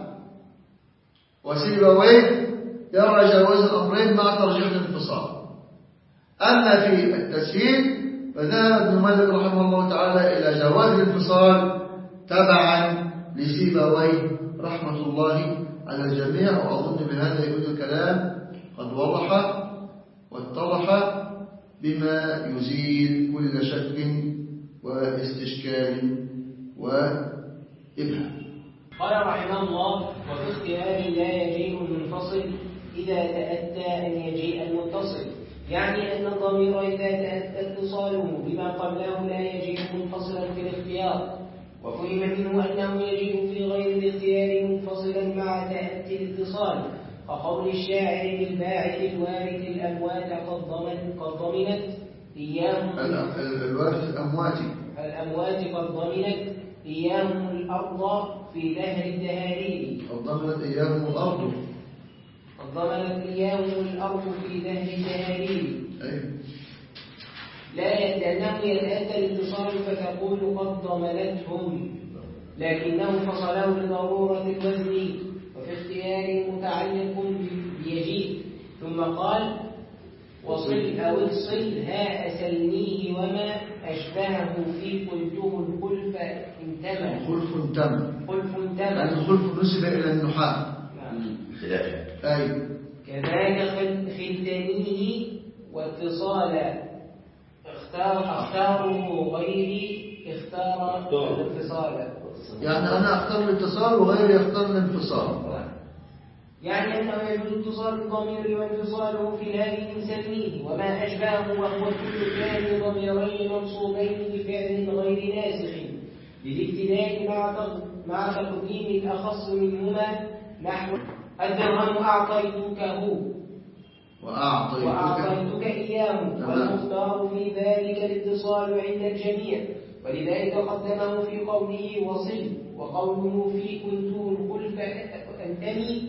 وسيبويه يرى جواز الأمرين مع ترجيح الانفصال. أما في التسهيل فذهب ابن مالك رحمه الله تعالى إلى جواز الانفصال تبعا لسيبويه رحمة الله على الجميع. وأظن بهذا يكون الكلام قد وضح واتضح بما يزيل كل شك واستشكال وإبهام. قال رحمه الله: وفي اختيار لا يجيء المنفصل إذا تأتى أن يجيء المتصل، يعني أن الضمير إذا تأتى اتصاله بما قبله لا يجيء منفصلا في الاختيار. وفهم منه أنه يجيء في غير الاختيار منفصلا مع تأتي الاتصال، كقول الشاعر بالباعث الوارث الأموات قد ضمنت إياهم الأموات قد ضمنت إياهم الأرض في دهر الدهارير. قد ضمنت إياهم الأرض في دهر الدهارير. لأنه يتأتى الاتصال فتقول قد ضمنتهم، لكنه فصله لضرورة الوزن وفي اختيار متعلق بيجيء. ثم قال: وصل أو افصل ها أسلنيه وما أشبهه في قلته الخلف انتمى. خلف انتمى يعني الخلف نسب إلى النحاة. كذاك خلتنيه واتصال اختاره غيري اختار الانفصال. يعني أنا أختار الاتصال وغيري يختار الانفصال. يعني أنه يجوز اتصال الضمير وانفصاله في الهادي نسميه وما أشبهه، وهو كل كان ضميرين منصوبين بفعل غير ناسخ للابتداء مع تقديم الأخص منهما، نحو الدرهم أعطيتكه وأعطيتك إياه، والمختار في ذلك الاتصال عند الجميع، ولذلك قدمه في قوله وصل، وقوله في كنتم الخلف أنتمي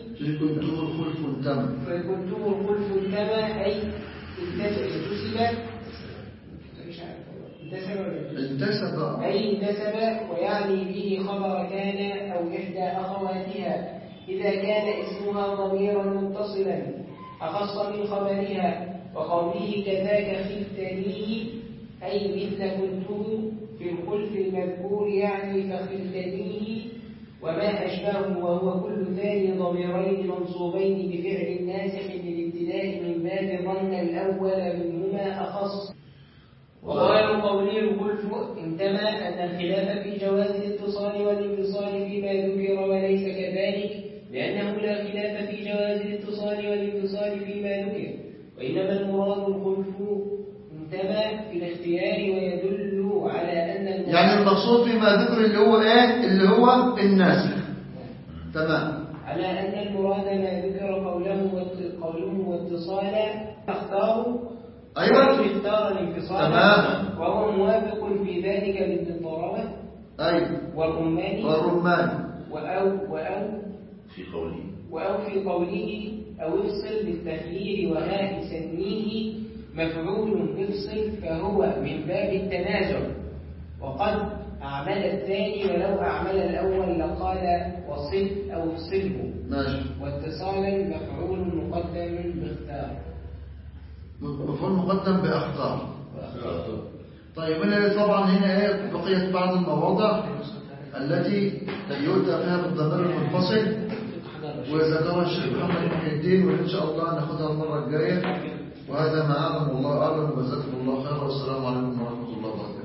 أي انتسب ويعني به خبر كان أو إحدى أخواتها إذا كان اسمها ضميرا متصلا أخص من خبرها. وقوله كذاك خلتنيه أي مثل كنته في الخلف المذكور، يعني فخلتنيه وما أشبهه، وهو كل ثاني ضميرين منصوبين بفعل ناسخ للابتداء من باب ظن الأول منهما أخص. وقالوا قولي الخلف انتمى أن الخلاف في جواز الاتصال والانفصال فيما ذكر وليس كذلك، لأنه لا خلاف في جواز الاتصال والانفصال فيما ذكر، وإنما المراد الخلف انتمى في الاختيار، ويدل على أن يعني المقصود فيما ذكر اللي هو ايه؟ اللي هو الناسخ. تمام. على أن المراد ما ذكر قوله واتصالا اختاروا اختار الانفصال، وهو موافق في ذلك للضرورة والرمان في قوله أو افصل للتخيير وها سنيه مفعول افصل، فهو من باب التنازع، وقد أعمل الثاني ولو أعمل الأول لقال وصل أو افصله. واتصالا مفعول مقدم باختار، مفعول مقدم بأختار. طيب طبعا هنا بقيت بعض المواضع التي يؤتى فيها بالضمير المنفصل وذكرها الشيخ محمد محي الدين، وإن شاء الله ناخذها المرة الجاية. وهذا ما أعلم، والله أعلم، وجزاكم الله خيرا، والسلام عليكم ورحمة الله وبركاته.